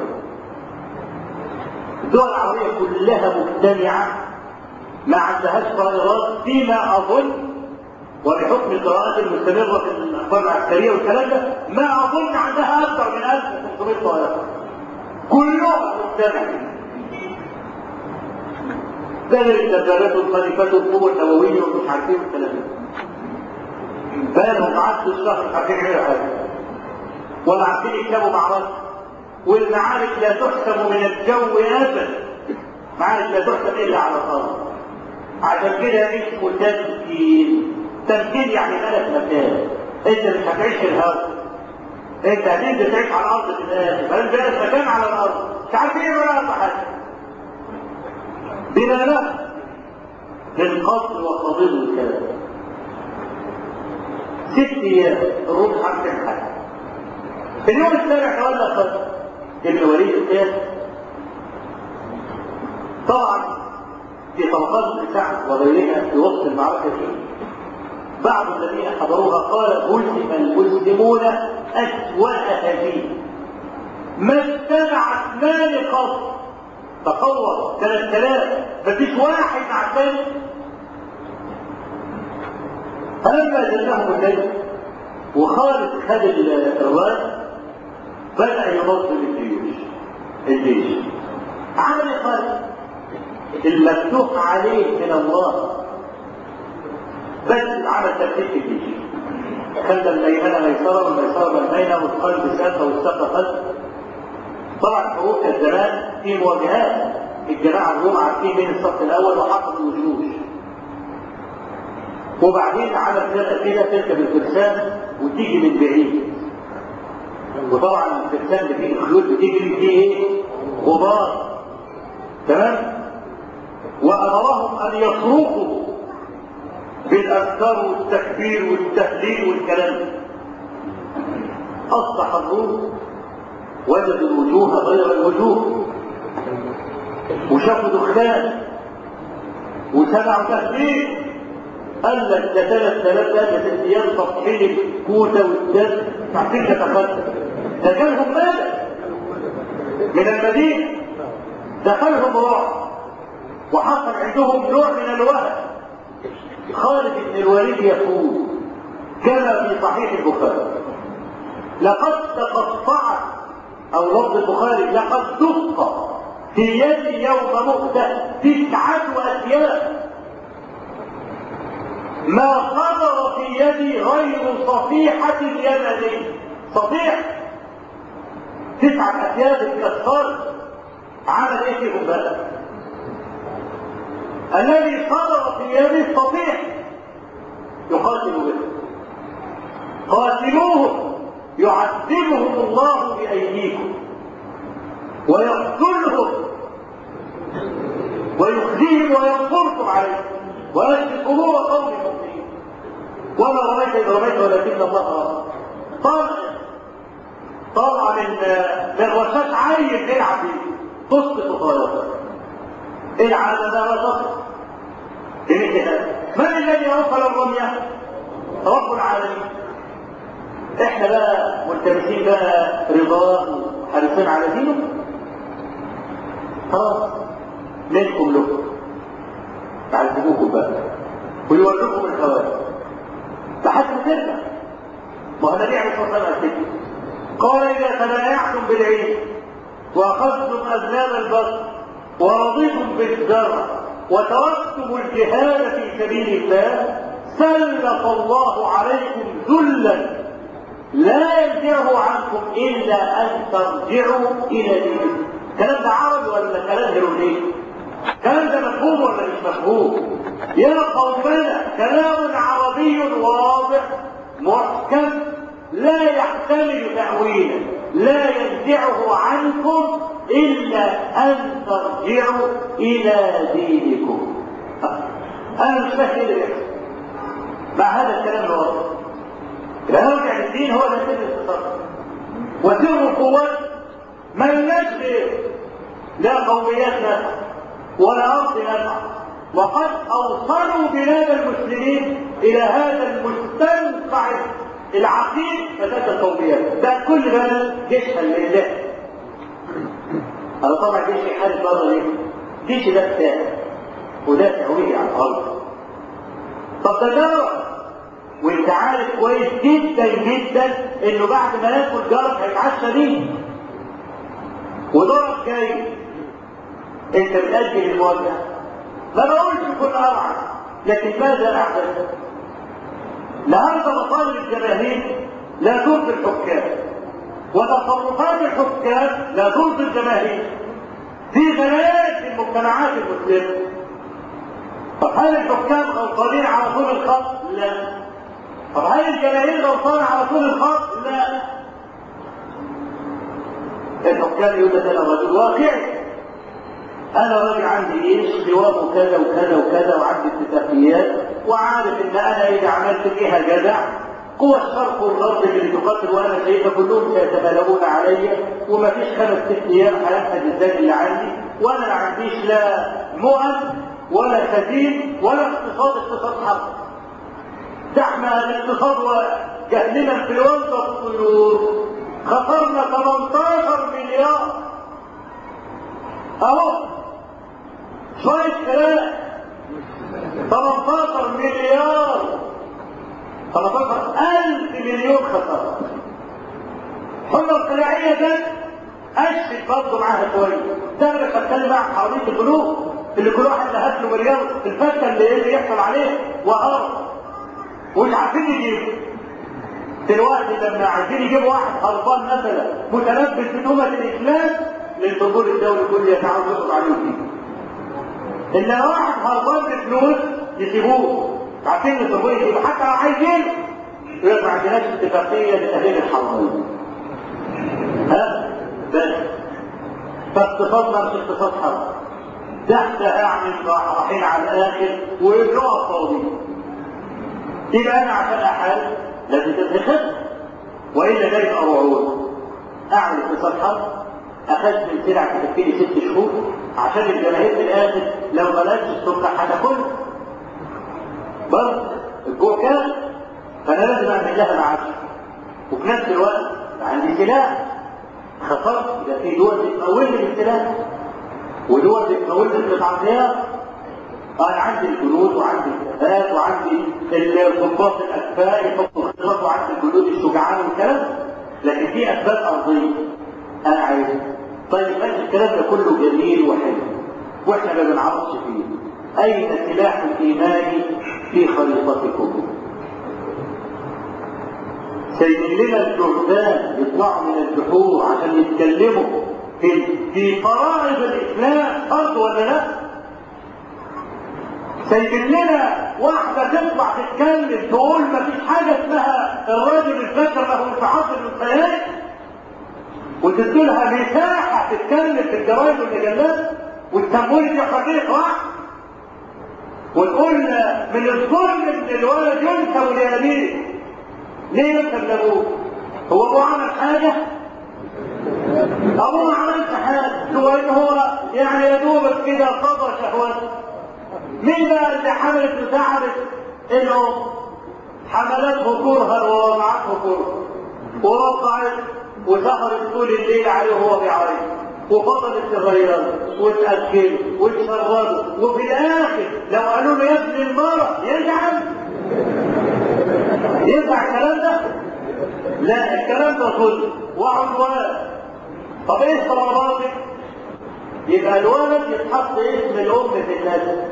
الدول العربيه كلها مجتمعه ما عندهاش طائرات فيما اظن، وبحكم القراءات المستمره في الاخبار العسكريه والكلام ده ما اظن عندها اكثر من ألف وخمسمائة طائره. كلها مجتمعه. بدل الدبابات والقذيفات والقوه النوويه ومش عارفين الكلام ده. بالهم عدوا الشهر مش عارفين يعملوا حاجه. ولا عارفين يكتبوا معركه. والمعارك لا تحسب من الجو ابدا. معارك لا تحسب الا على الارض. عشان كده اسمه تمكين. تمكين يعني بلد مكان. انت مش هتعيش في الهواء. انت هتنزل تعيش على الارض في الاخر. فانت بلد مكان على الارض. مش عارفين ايه ولا حاجه. بلا نفس للقتل وقضيب الكلام. ست ايام الروم حاكم حاجه. اليوم السابع تولى قتل ابن وليد الثاني. طبعا في طبقات النساء وغيرها في وسط المعركه دي بعض الذين حضروها قال هزم المسلمون اسوأ هزيمه ما اجتمعت مال قط. تصور ثلاث آلاف مفيش واحد مع الثاني. فلما جاءهم الليل وخالد خد الراس بدأ ينظم الجيوش الجيش. عمل خالد المفتوح عليه من الله بس عمل ترتيب الجيش. خلى الميمنه ميسره والميسره ميمنه والقلب ساقه والساقه قلب. طبعا حروب الزمان في مواجهات. الجماعه الروم عارفين مين الصف الاول وحطوا الوجوش. وبعدين عمل فرقه كده تركب الفرسان وتيجي من بعيد. وطبعا الفرسان اللي فيه الخيول بتجري فيه ايه؟ غبار. تمام؟ وامرهم ان يصرخوا بالاذكار والتكبير والتهليل والكلام ده. اصبح الروم وجدوا الوجوه غير الوجوه وشافوا دخان وسمعوا تهليل. قال لك ده ثلاث آلاف ايام تطحين الكوته والدم تعطيك تتخلف. ده كانهم ماذا؟ من المدينه دخلهم رعب وحصل عندهم نوع من الوهن. خالد بن الوليد يقول كما في صحيح البخاري لقد تقطعت او لفظ البخاري لقد دق في يدي يوم مؤتة تسعة أثياب ما قدر في يدي غير صفيحة يمني. صفيح تسعة أثياب اتكسرت. عمل ايه فيهم بقى؟ الذي قدر في يدي صفيح يقاتل به. قاتلوهم يعذبهم الله بأيديكم ويقتلهم ويخزيهم وينصركم عليهم ويشفي قلوب قوم المؤمنين. وما رميت إذ رميت ولكن الله رمى. طلع طلع من من رشاش عين بيلعب بيه تسقط طائرته. العادة لا تصل لمثل هذا. من الذي أوصل الرمية؟ رب العالمين. احنا بقى ملتمسين بقى رضاه وحريصين على دينه، خلاص منكم له تعذبوكم بقى ويوريكم الخوارج لحد ما ترجع. ما هو النبي عليه الصلاه والسلام قال اذا تبايعتم بالعين واخذتم اذناب البصر ورضيتم بالزرع وتركتم الجهاد في سبيل الله سلط الله عليكم ذلا لا يرجعه عنكم الا ان ترجعوا الى دينكم. الكلام ده عربي ولا كلام هيروغليفي؟ الكلام ده مفهوم ولا مش مفهوم؟ يا قومنا كلام عربي واضح محكم لا يحتمل تأويلا لا يرجعه عنكم الا ان ترجعوا الى دينكم. انا مش فاهم ايه ده مع هذا الكلام الواضح. لا نرجع للدين هو ده سر الاتصال وسر القوات. ما لناش لا قوميات نفع ولا ارض نفع، وقد اوصلوا بلاد المسلمين الى هذا المستنقع العقيم فساد القوميات. ده كل بلد جيشها لله. انا طبعا جيش حارب بره ليه؟ جيش ده بتاعي وده تعويلي على الارض. طب ده جرب وانت عارف كويس جدا جدا انه بعد ما ياكل جرب هيتعشى بيه ودورك جاي انت بتأجل المواجهه. ما بقولش كل اوعى، لكن ماذا احدث؟ النهارده مطالب الجماهير لا ترضي الحكام وتصرفات الحكام لا ترضي الجماهير في غلايات في المجتمعات المسلمه. طب هل الحكام غلطانين على طول الخط؟ لا. طب هل الجماهير غلطانه على طول الخط؟ لا. الحكام يقول لك انا رجل واقعي، انا راجل عندي جيش جوابه كذا وكذا وكذا وعندي اتفاقيات وعارف ان انا اذا عملت فيها جدع قوى الشرق والغرب اللي تقاتل وانا شايفه كلهم سيتغلبون علي وما فيش خمس ست ايام هينفذ الزاد اللي عندي وانا ما عنديش لا مؤن ولا خزين ولا اقتصاد اقتصاد حرب. ده احنا الاقتصاد وجهلنا في الوسط الطيور خسرنا ثمانية عشر مليار اهو شوية كلام. ثمانية عشر مليار ثمانية عشر ألف مليون خسارة. الحملة الصناعية ده أشفت برضه معاها شوية. ده أنا بتكلم مع حوالين البنوك اللي كل واحد لهت له مليار في الفتة اللي, اللي يحصل عليه وأرض ومش عارفين يجيبوا. دلوقتي لما عايزين يجيبوا واحد هربان مثلا متلبس بتهمة الإسلام للدخول الدولي كله يتعاون يقضوا عليه فيه. إن واحد هربان بفلوس يسيبوه. عارفين ان الدخول يجيبوا حتى لو عايزين يقول ما عندناش اتفاقية لتأهيل الحرمين. ها؟ بس فاقتصادنا مش اقتصاد حرب. ده احنا اعمل رايحين على الآخر ويبلغوا فاضي. يبقى أنا عشان أحارب لازم تتخذ وإلا ده يبقى رعود. أعمل اقتصاد حرب أخذت من سلع تكفيني ست شهور عشان الجماهير في الآخر لو بلاش السكر هتاكلها. برضه الجوع كان فأنا لازم أعمل لها معاش وفي نفس الوقت عندي سلاح خسرت. إذا في دول بتمولني بالسلاح ودول بتمولني بالعطيات. أنا عندي الجنود وعندي الكفاءات وعندي الضباط الأكفاء يحطوا خطط وعندي الجنود الشجعان والكلام، لكن في أسباب أرضية أنا عايزها. طيب ماشي الكلام ده كله جميل وحلو وإحنا ما بنعرفش فيه. أين سلاح الإيمان في خريطتكم؟ سايبين لنا الجهدان يطلعوا من البحور عشان يتكلموا في في فرائض الإسلام فرض ولا لا؟ سايبين لنا واحدة تطلع تتكلم تقول ما فيش حاجة اسمها الراجل الذكر له انفعاص الانثيين وتدولها مساحة تتكلم في الجرايد والمجلات والتمويل في حقيقة واحد ونقول من الظلم ان الولد ينسب لأبيه. ليه ينسب لأبوه؟ هو ابوه عمل حاجة؟ ابوه ما عملش حاجة. هو ان هو يعني يا دوبك كده قضى شهوته. مين بقى اللي حملت وسعرت الام؟ حملته كرها ووضعته كرها ووقعت وسهرت طول الليل عليه وهو بيعيط وفضلت تغيره وتاكله وتشربه وفي الاخر لو قالوا له يا ابن المرأة يزعل؟ ينفع الكلام ده؟ لا، الكلام ده ظلم وعدوان. طب ايه طلباتك؟ يبقى الولد يتحط اسم الام في النسب،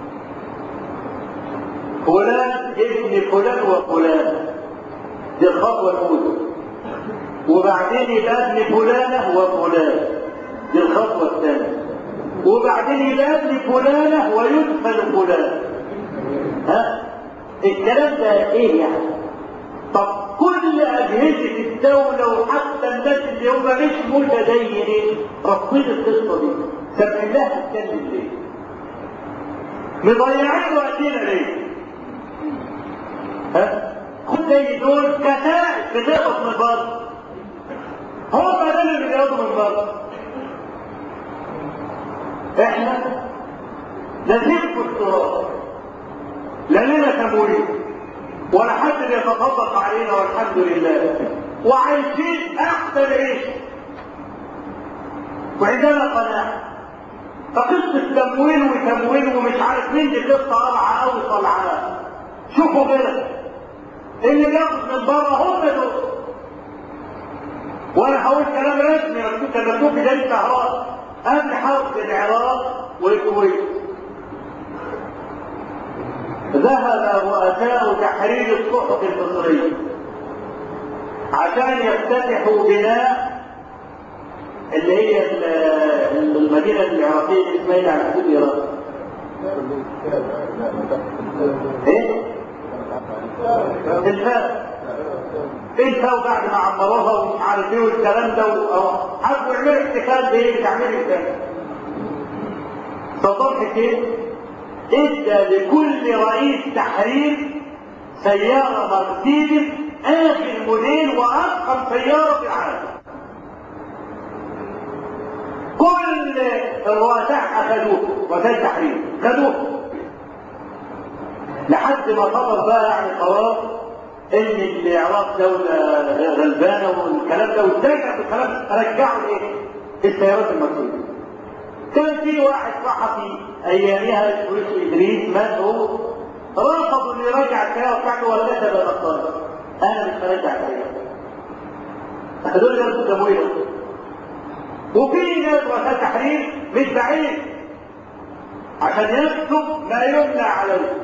فلان ابن فلان وفلان، دي الخطوه الاولى. وبعدين يبقى ابن فلانه وفلان، دي الخطوه الثانيه. وبعدين يبقى ابن فلانه ويدفن فلان. ها الكلام ده ايه يعني؟ طب كل اجهزه الدوله وحتى الناس اللي هم مش متدينين رافضين القصه دي، سامعين لها تتكلم ليه؟ مضيعين وقتنا ليه؟ ها؟ خد زي دول كتائب بتقبض من بره. هو ده اللي بيقبضوا من بره. احنا لازم التراب، لا لنا تمويل ولا حد بيتصدق علينا والحمد لله، وعايشين احسن عيش وعندنا قناعه. فقصه تمويل وتمويل ومش عارف مين دي قصه قرعه قوي طلعانه. شوفوا كده اللي بياخد من بره هم دول. وانا هقول كلام رسمي مكتوب مكتوب في جريده الاهرام قبل حرب العراق والكويت. ذهب رؤساء تحرير الصحف المصريه عشان يفتتحوا بناء اللي هي المدينه العراقيه اللي اسمها على حدود ايران. ايه؟ الفاء. الفاء وبعد ما عمروها ومش عارف ايه والكلام ده حبوا يعملوا احتفال بايه؟ تعمير الفاء. صدام حسين ادى لكل رئيس تحرير سياره مرسيدس اخر موديل واضخم سياره في العالم. كل الرؤساء اخذوه، رؤساء التحرير خدوه لحد ما صدر بقى يعني قرار ان العراق دوله غلبانه والكلام ده، واتجه بالكلام رجعوا الايه؟ السيارات المرسيدس. كان في واحد صحفي ايامها اسمه ادريس مات، هو رفضوا انه يراجع السياره بتاعته ولا كتب الاخطار. انا مش هرجع السياره. هدول جابوا تمويله. وفي ناس رؤساء تحرير مش بعيد عشان يكتب ما يمنع عليه.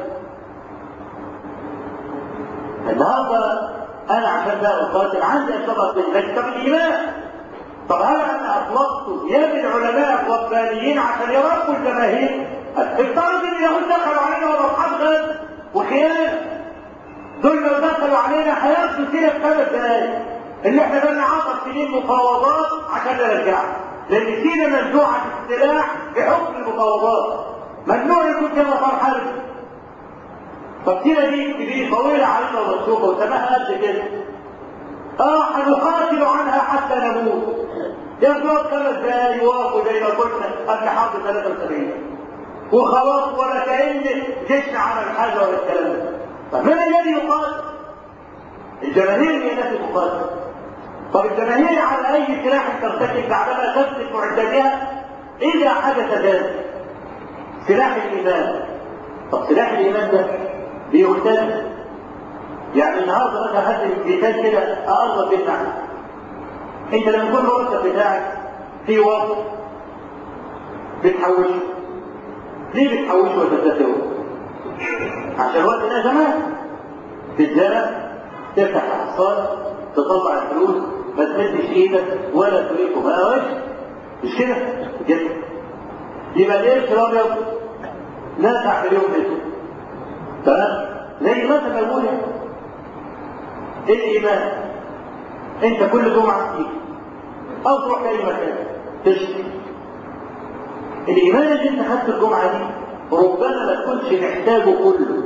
النهارده انا عشان ده اقاتل عندي اسباب طب الايمان. طب هل انا اطلقت يد العلماء الربانيين عشان يربوا الجماهير؟ افترض ان اليهود دخلوا علينا واصحاب غد وخيانه. دول لو دخلوا علينا هياخدوا سيره في خمس دقايق اللي احنا بقى عشر سنين مفاوضات عشان نرجعها، لان سينا منزوعه السلاح بحكم المفاوضات. ممنوع يكون كده صار حرب. فالسيره دي كبيره طويله علينا ومنسوخه وسماها قد كده. اه هنقاتل عنها حتى نموت. ياخدوا خمس دقايق يوقفوا زي ما قلنا قبل حرب ثلاثة وسبعين وخلاص ولا كأن جيشنا على الحاجه ولا الكلام ده. طب من الذي يقاتل؟ الجماهير هي التي تقاتل. طب الجماهير على اي سلاح ترتكب بعدما تمسك معداتها اذا حدث ذلك؟ سلاح الايمان. طب سلاح الايمان ده بيختلف. يعني النهارده مثلا هات مثال كده اقرب بتاعك. انت لما يكون المرتب بتاعك في وقت بتحوشه. ليه بتحوشه وتدخره؟ عشان وقت الازمات تتزرع تفتح احصان تطلع الفلوس ما تمدش ايدك ولا تريقه ما قواش. مش كده؟ كده يبقى القرش الابيض نافع في اليوم ده. تمام؟ زي ما انت بقول الايمان انت كل جمعه تيجي او تروح اي مكان تشتري الايمان اللي انت خدت الجمعه دي ربما ما تكونش محتاجه كله.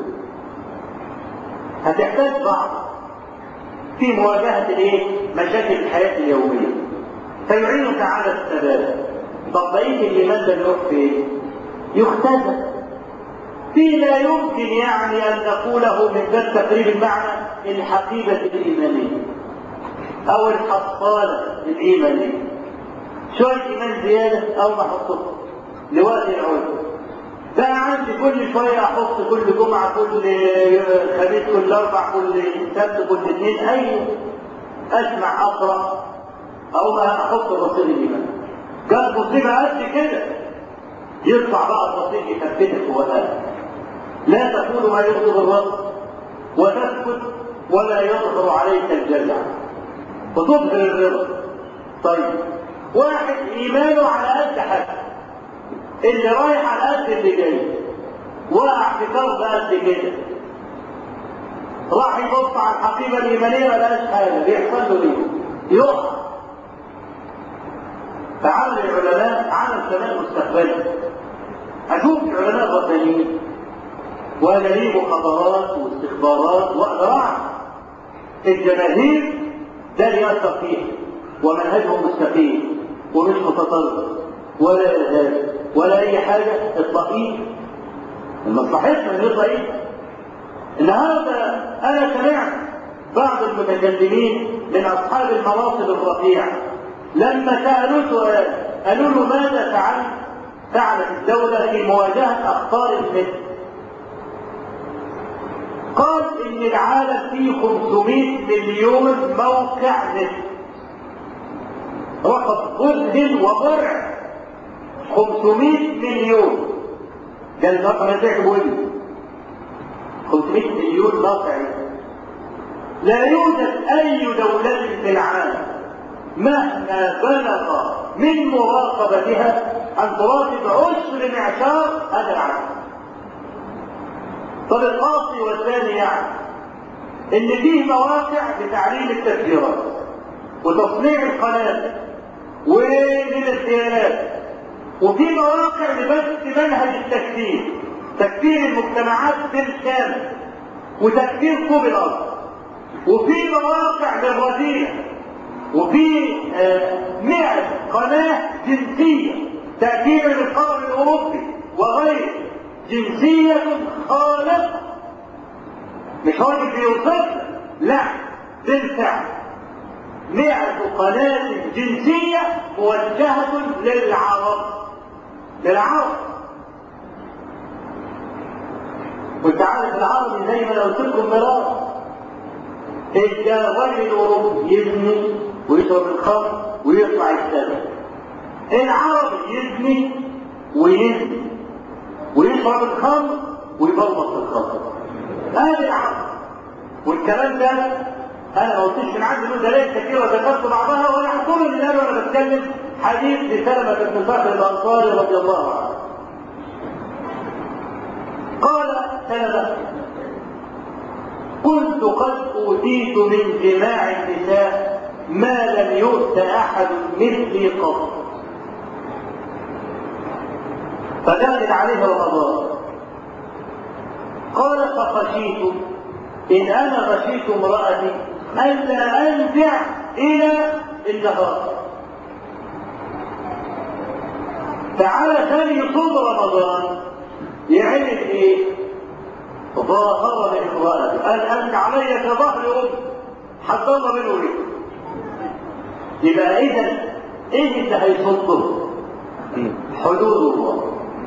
هتحتاج بعض في مواجهه الايه؟ مشاكل الحياه اليوميه فيعينك على الثبات. طب بقيه الايمان ده نروح فين؟ يختزل في لا يمكن يعني ان نقوله من باب تقريب المعنى الحقيبه الايمانيه او الحصاله الايمانيه، شويه ايمان زياده او نحطه لوقت العود. بقى عندي كل شويه احط كل جمعه، كل خميس، كل اربع، كل سبت، كل اثنين، اي اسمع اقرا او احط الرصيد الايماني. قال مصيبه قد كده، يطلع بقى الرصيد يثبتك هو قال لا تقول ما يغضب الرب وتسكت ولا يظهر عليك الجزع وتظهر الرضا. طيب واحد ايمانه على قد حاجه، اللي رايح على قد اللي جاي، وقع في كرب قد كده، راح يبص على الحقيبه الايمانيه ما لقاش حاجه، بيحصل له ايه؟ يقع. فعمل العلماء عمل كمان مستقبلي. اشوف العلماء الربانيين وانا ليه مخابرات واستخبارات واقدر اعرف الجماهير ده اللي يأثر فيها ومنهجهم مستقيم ومش متطرف ولا ارهاب ولا اي حاجه. الضئيل مصلحتنا من الضئيل. النهارده انا سمعت بعض المتكلمين من اصحاب المناصب الرفيعه لما سالوه سؤال قالوا له ماذا فعلت فعلت الدوله في مواجهه اخطار المثل؟ قال ان العالم فيه خمسمائة مليون موقع نت، رقم مذهل ومرعب. خمسمائة مليون ده الرقم اللي تعجبه لي. خمسمائة مليون موقع نت. لا يوجد اي دولة في العالم مهما بلغ من مراقبتها ان تراقب عشر معشار هذا العالم. طب القاصي والثاني يعني ان فيه مواقع لتعليم التفجيرات وتصنيع القنابل ومن الديانات، وفي مواقع لبث منهج التكفير، تكفير المجتمعات بالكامل وتكفير طوب الارض، وفي مواقع للرذيله، وفي مئة قناه جنسيه تأثير للقمر الاوروبي وغيره، جنسية خالقة مش راجل بيوصفها، لا بالفعل مئة قناة جنسية موجهة للعرب للعرب وانت عارف العربي زي ما انا قلت لكم مرارا، الراجل الاوروبي يزني ويشرب الخمر ويطلع السبب، العربي يزني ويزني ويشرب الخمر ويبلط الخمر. هذا العرب. والكلام ده انا ما قلتش من عندي له دلائل كثيره وذكرت بعضها، وانا هقول من الان وانا بتكلم حديث لسلمة بن صخر الانصاري رضي الله عنه. قال سلمة: كنت قد اوتيت من جماع النساء ما لم يؤت احد مثلي قط. فدخل عليه رمضان، قال: فخشيت ان انا غشيت امرأتي الا انزع الى النهار. تعالى ثاني يصوم رمضان يعمل ايه؟ ظاهر لامرأتي قال: انت علي كظهر امي، حضر منه ايه؟ يبقى اذا ايه اللي هيصده؟ حدود الله.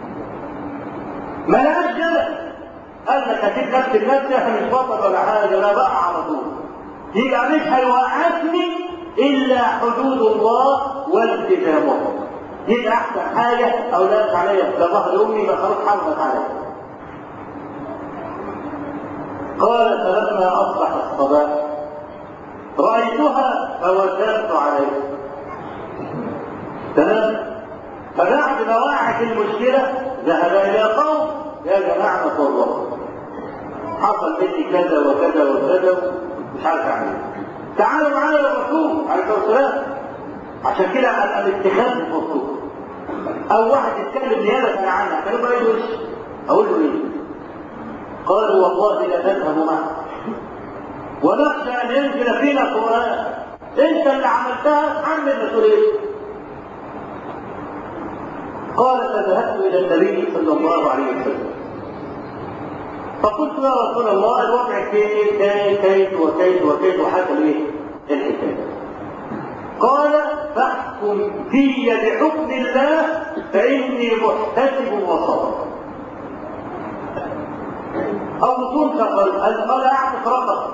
ما لهاش جدل. قال لك هتجيب نفس النفس احنا مش بطل ولا حاجه، لا بقى على طول. يبقى مش هيوقفني الا حدود الله والتزامه. يبقى احسن حاجه اولادك عليا بظهر امي يبقى خلاص حرمت عليا. قال: فلما اصبح الصباح رايتها فوجدت عليها. تمام؟ فبعد ما وقعت المشكله ذهب الى قوم: يا جماعه الله حصل مني كذا وكذا وكذا مش عارف اعمل ايه. تعالوا معانا للرسول عليه الصلاه والسلام. عشان كده الاتخاذ بالرسول او واحد يتكلم نيابه عنها كانوا بقى يقول اقول له ايه؟ قالوا: والله لا نذهب معك ونخشى ان ينزل فينا قران، انت اللي عملتها تحمل مسؤوليه. قال فذهبت الى النبي صلى الله عليه وسلم فقلت يا رسول الله الوضع كيف كيف وكيف وكيف وحكى ايه الحكايه. قال فاحكم في بحكم الله فاني محتسب وصبر. او تنفق قال اعتق رقبه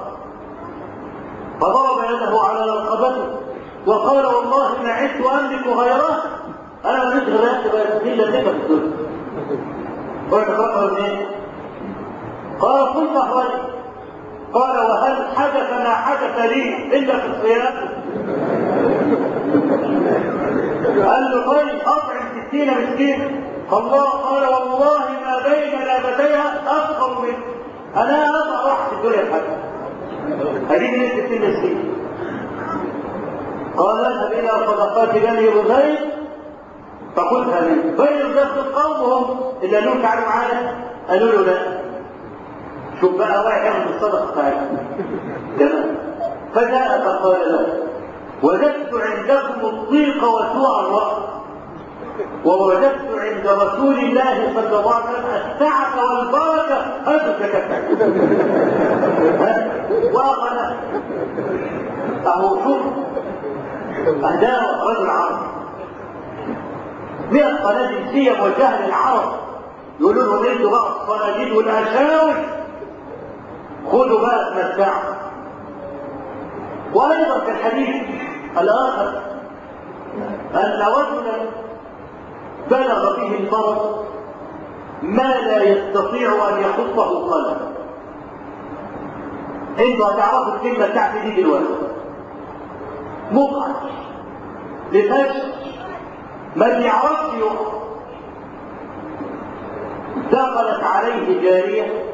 فضرب يده على رقبته وقال والله ما عدت املك غيره. انا ماليش غيرها بقى الا لك في الدنيا. واعتق رقبه منين؟ قال قلت اخرج. قال وهل حدث ما حدث لي الا في الصيام؟ قال له طيب اطعم ستين مسكين. الله قال والله ما بين لابتيها اثقل منه. انا اطلع واحد في الدنيا بحاجه هذه من ستين مسكين. قال اذهب الى صدقات بني رزيق فقلت هذه بني رزيق قومهم اللي قالوا له تعالوا معانا قالوا له لا. شوف بقى واحد ياخد الصدقه بتاعتنا تمام. فجاء فقال له وجدت عندكم الضيق وسوء الرأي ووجدت عند رسول الله صلى الله عليه وسلم السعة والبركة. هذا زكاة واخذ اهو شوف اهداه رجل عربي مئة قناه جنسيه موجهه للعرب يقولوا لهم انتوا بقى الصناديد والاشاوي خذوا بقى تمتعوا. وايضا في الحديث الاخر ان رجلا بلغ به المرض ما لا يستطيع ان يخطه قلم. انتوا هتعرفوا الكلمه بتاعتي دي دلوقتي. مقعد لفشل ما بيعرفش يقف. دخلت عليه جاريه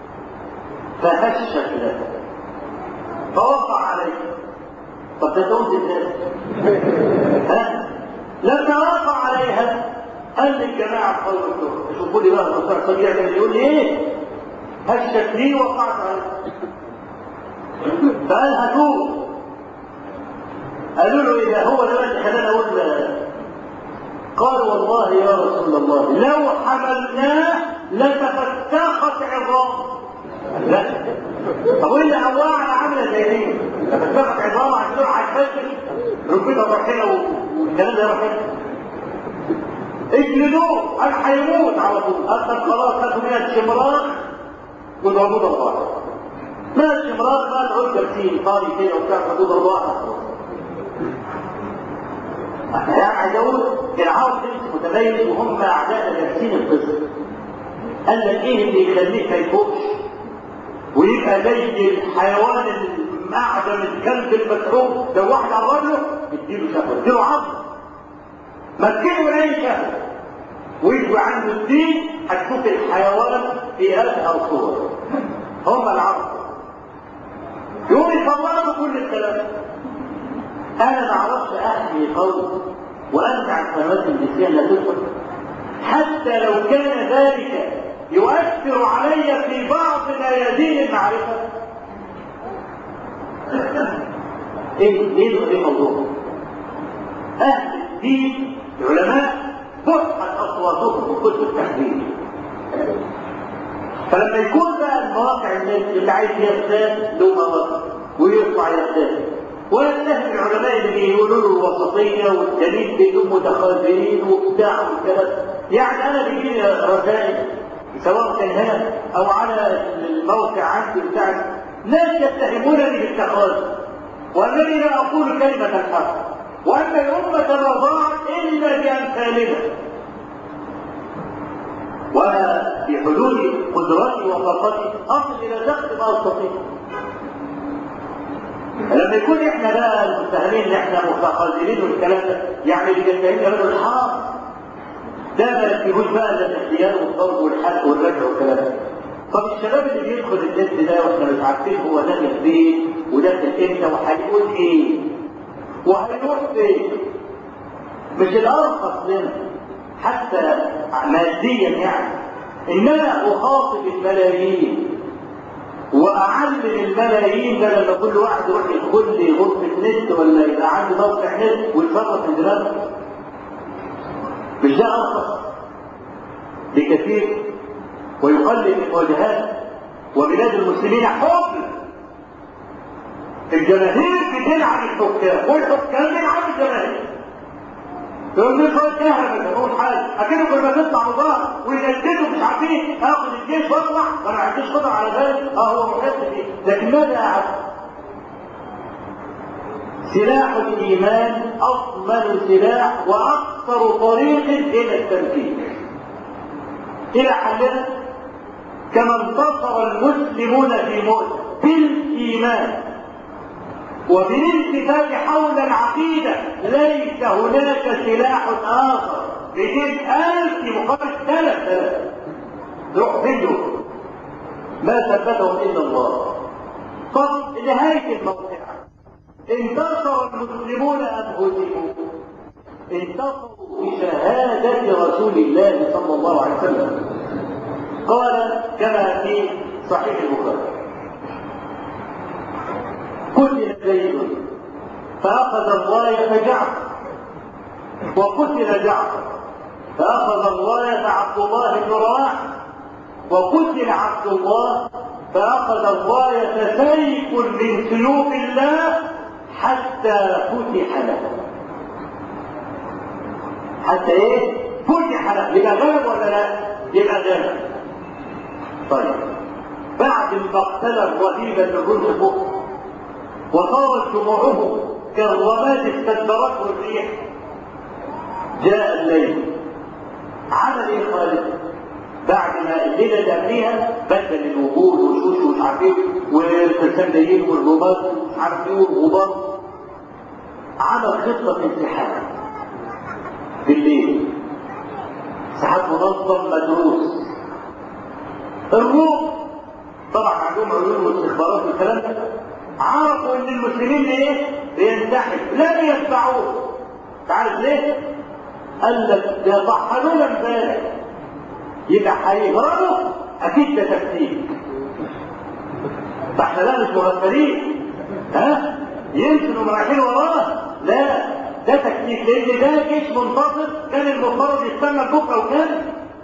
فهشت له فوقع عليه. طب ده تقول ازاي؟ ها؟ لما وقع عليها قال للجماعه قالوا له شوفوا لي بقى الدكتور صديق يقول لي ايه؟ هشت لي وقعت عليه. فقال هاتوه. قالوا له اذا هو ده اللي خلاني اقول قال والله يا رسول الله لو حملناه لتفتخت عظامه. لا طب وايه اللي هواه على عامله زي دي؟ تفتخت عظامه عشان هتفشل ركبتها فرحيه والكلام ده فرحيه. اجلدوه قال هيموت على طول. قال خلاص هاتوا من الشمراء وضربوه ضربات. ما الشمراء بقى العود جالسين طاري كده وبتاع خدوه ضربات. احنا يعني عايز اقول العرب متميز وهم اعداء جالسين القصه. قال لك ايه اللي يخليك ما يفوقش ويبقى زي الحيوان المعدم الكلب المسعوب لو واحد قرب له اديله شهوه اديله عظم مسكينه من اي شهوه ويجوا عنده الدين هتشوف الحيوان في ازهر صور. هم العرب يقول يطلعوا كل الكلام. انا ما اعرفش احكي قول وانت عن سنوات النسيان لا تدخل حتى لو كان ذلك يؤثر علي في بعض ميادين المعرفه. ايه ايه ايه موضوع اهل الدين العلماء فتحت اصواتهم في كتب التحديث. فلما يكون بقى المواقع اللي عايز يغتاب له مواقع ويطلع يغتاب ويتهم العلماء اللي بيقولوا له الوسطيه والدليل بينهم متخاذلين وبتاع والكلام. يعني انا بيجي رسائل سواء كان هنا او على الموقع عندي بتاع ناس يتهمونني بالتخاذل وانني لا اقول كلمه الحق وان الامه لا ضاعت الا بامثالنا. وانا في حدود قدرتي وطاقتي اصل الى دخل ما استطيع. لما يكون احنا بقى المتهمين ان احنا متخاذلين والكلام ده يعني بيتهمنا بدل الحرام ده ما يكفيهوش بقى الا الاختيار والضرب والحرق والرجع والكلام ده. طب الشباب اللي بيدخل النت ده واحنا مش عارفين هو داخل فين وداخل امتى وهيقول ايه وهيروح فين؟ مش الارخص لنا حتى ماديا يعني ان انا اخاطب الملايين واعلم الملايين ده لما كل واحد يروح يدخل لي غرفه نت ولا يبقى عنده موقع نت ويفرط في دماغه. مش ده ارخص؟ بكثير ويقلل من وجهات، وبلاد المسلمين حب. الجماهير بتلعب الحكام والحكام بيلعبوا الجماهير. يقول لي شويه كهرباء ما تقول حاجه، اكنه كل ما تطلع مظاهر وينزلوا مش عارفين اخد الجيش واطلع وانا ما عنديش قدره على ذلك. اه هو محب فيه، لكن ماذا اعد؟ سلاح الايمان اضمن سلاح واقصر طريق الى التنفيذ الى حلنا. كما انتصر المسلمون في مؤتة بالايمان وبالالتفات حول العقيده، ليس هناك سلاح اخر. مئتين الف مقابل ثلاث آلاف روح فيديو ما ثبتهم الا الله. طب نهايه الموقع انتصر المسلمون ام هزموا؟ انتصروا بشهاده رسول الله صلى الله عليه وسلم. قال كما في صحيح البخاري: قتل زيد فاخذ الرايه جعفر، وقتل جعفر فاخذ الرايه عبد الله بن رواحه، وقتل عبد الله فاخذ الرايه سيف من سيوف الله حتى فتح له. حتى ايه؟ فتح له. يبقى غلب ولا لا؟ يبقى غلب. طيب بعد المقتله الرهيبه الرزق وصارت جموعه كالرماد استدبرته الريح، جاء الليل. عمل ايه خالد؟ بعد ما الليله اللي قبليها بدل الوجود والشوش ومش عارف ايه والسنديين والرماد ومش عارف ايه والغبار، عمل خطه انسحاب بالليل. انسحاب منظم مدروس. الروم طبعا عندهم علوم واستخبارات والكلام ده، عرفوا ان المسلمين ايه؟ بينسحب، لم يتبعوه. تعرف ليه؟ قال لك ده طحنونا امبارح، يبقى هيهربوا اكيد ده تكتيك. فاحنا لا مش مغفلين، ها؟ يمكن هم رايحين وراه؟ لا ده تكتيك، لان ده جيش منتصر كان المفترض يستنى بكره وكان.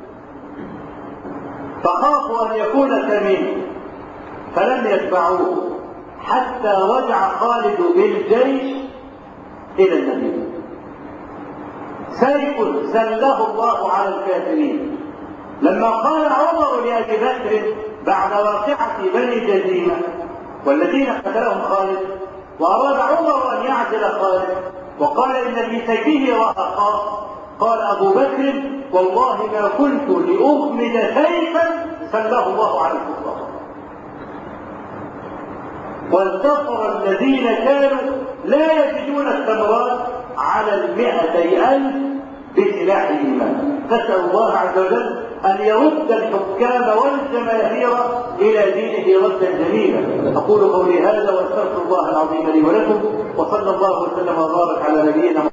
فخافوا ان يكون ثمين فلم يتبعوه حتى رجع خالد بالجيش الى المدينه. سيف سله الله على الكافرين. لما قال عمر لابي بكر بعد واقعه بني جزيمه والذين قتلهم خالد، واراد عمر ان يعزل خالد وقال ان في سيفه رهقا، قال ابو بكر: والله ما كنت لاغمد سيفا سله الله على الكفار. وانتصر الذين كانوا لا يجدون الثمرات على المئتي ألف بسلاح الإيمان. نسأل الله عز وجل أن يرد الحكام والجماهير إلى دينه ردا جميلا. أقول قولي هذا وأستغفر الله العظيم لي ولكم، وصلى الله وسلم وبارك على نبينا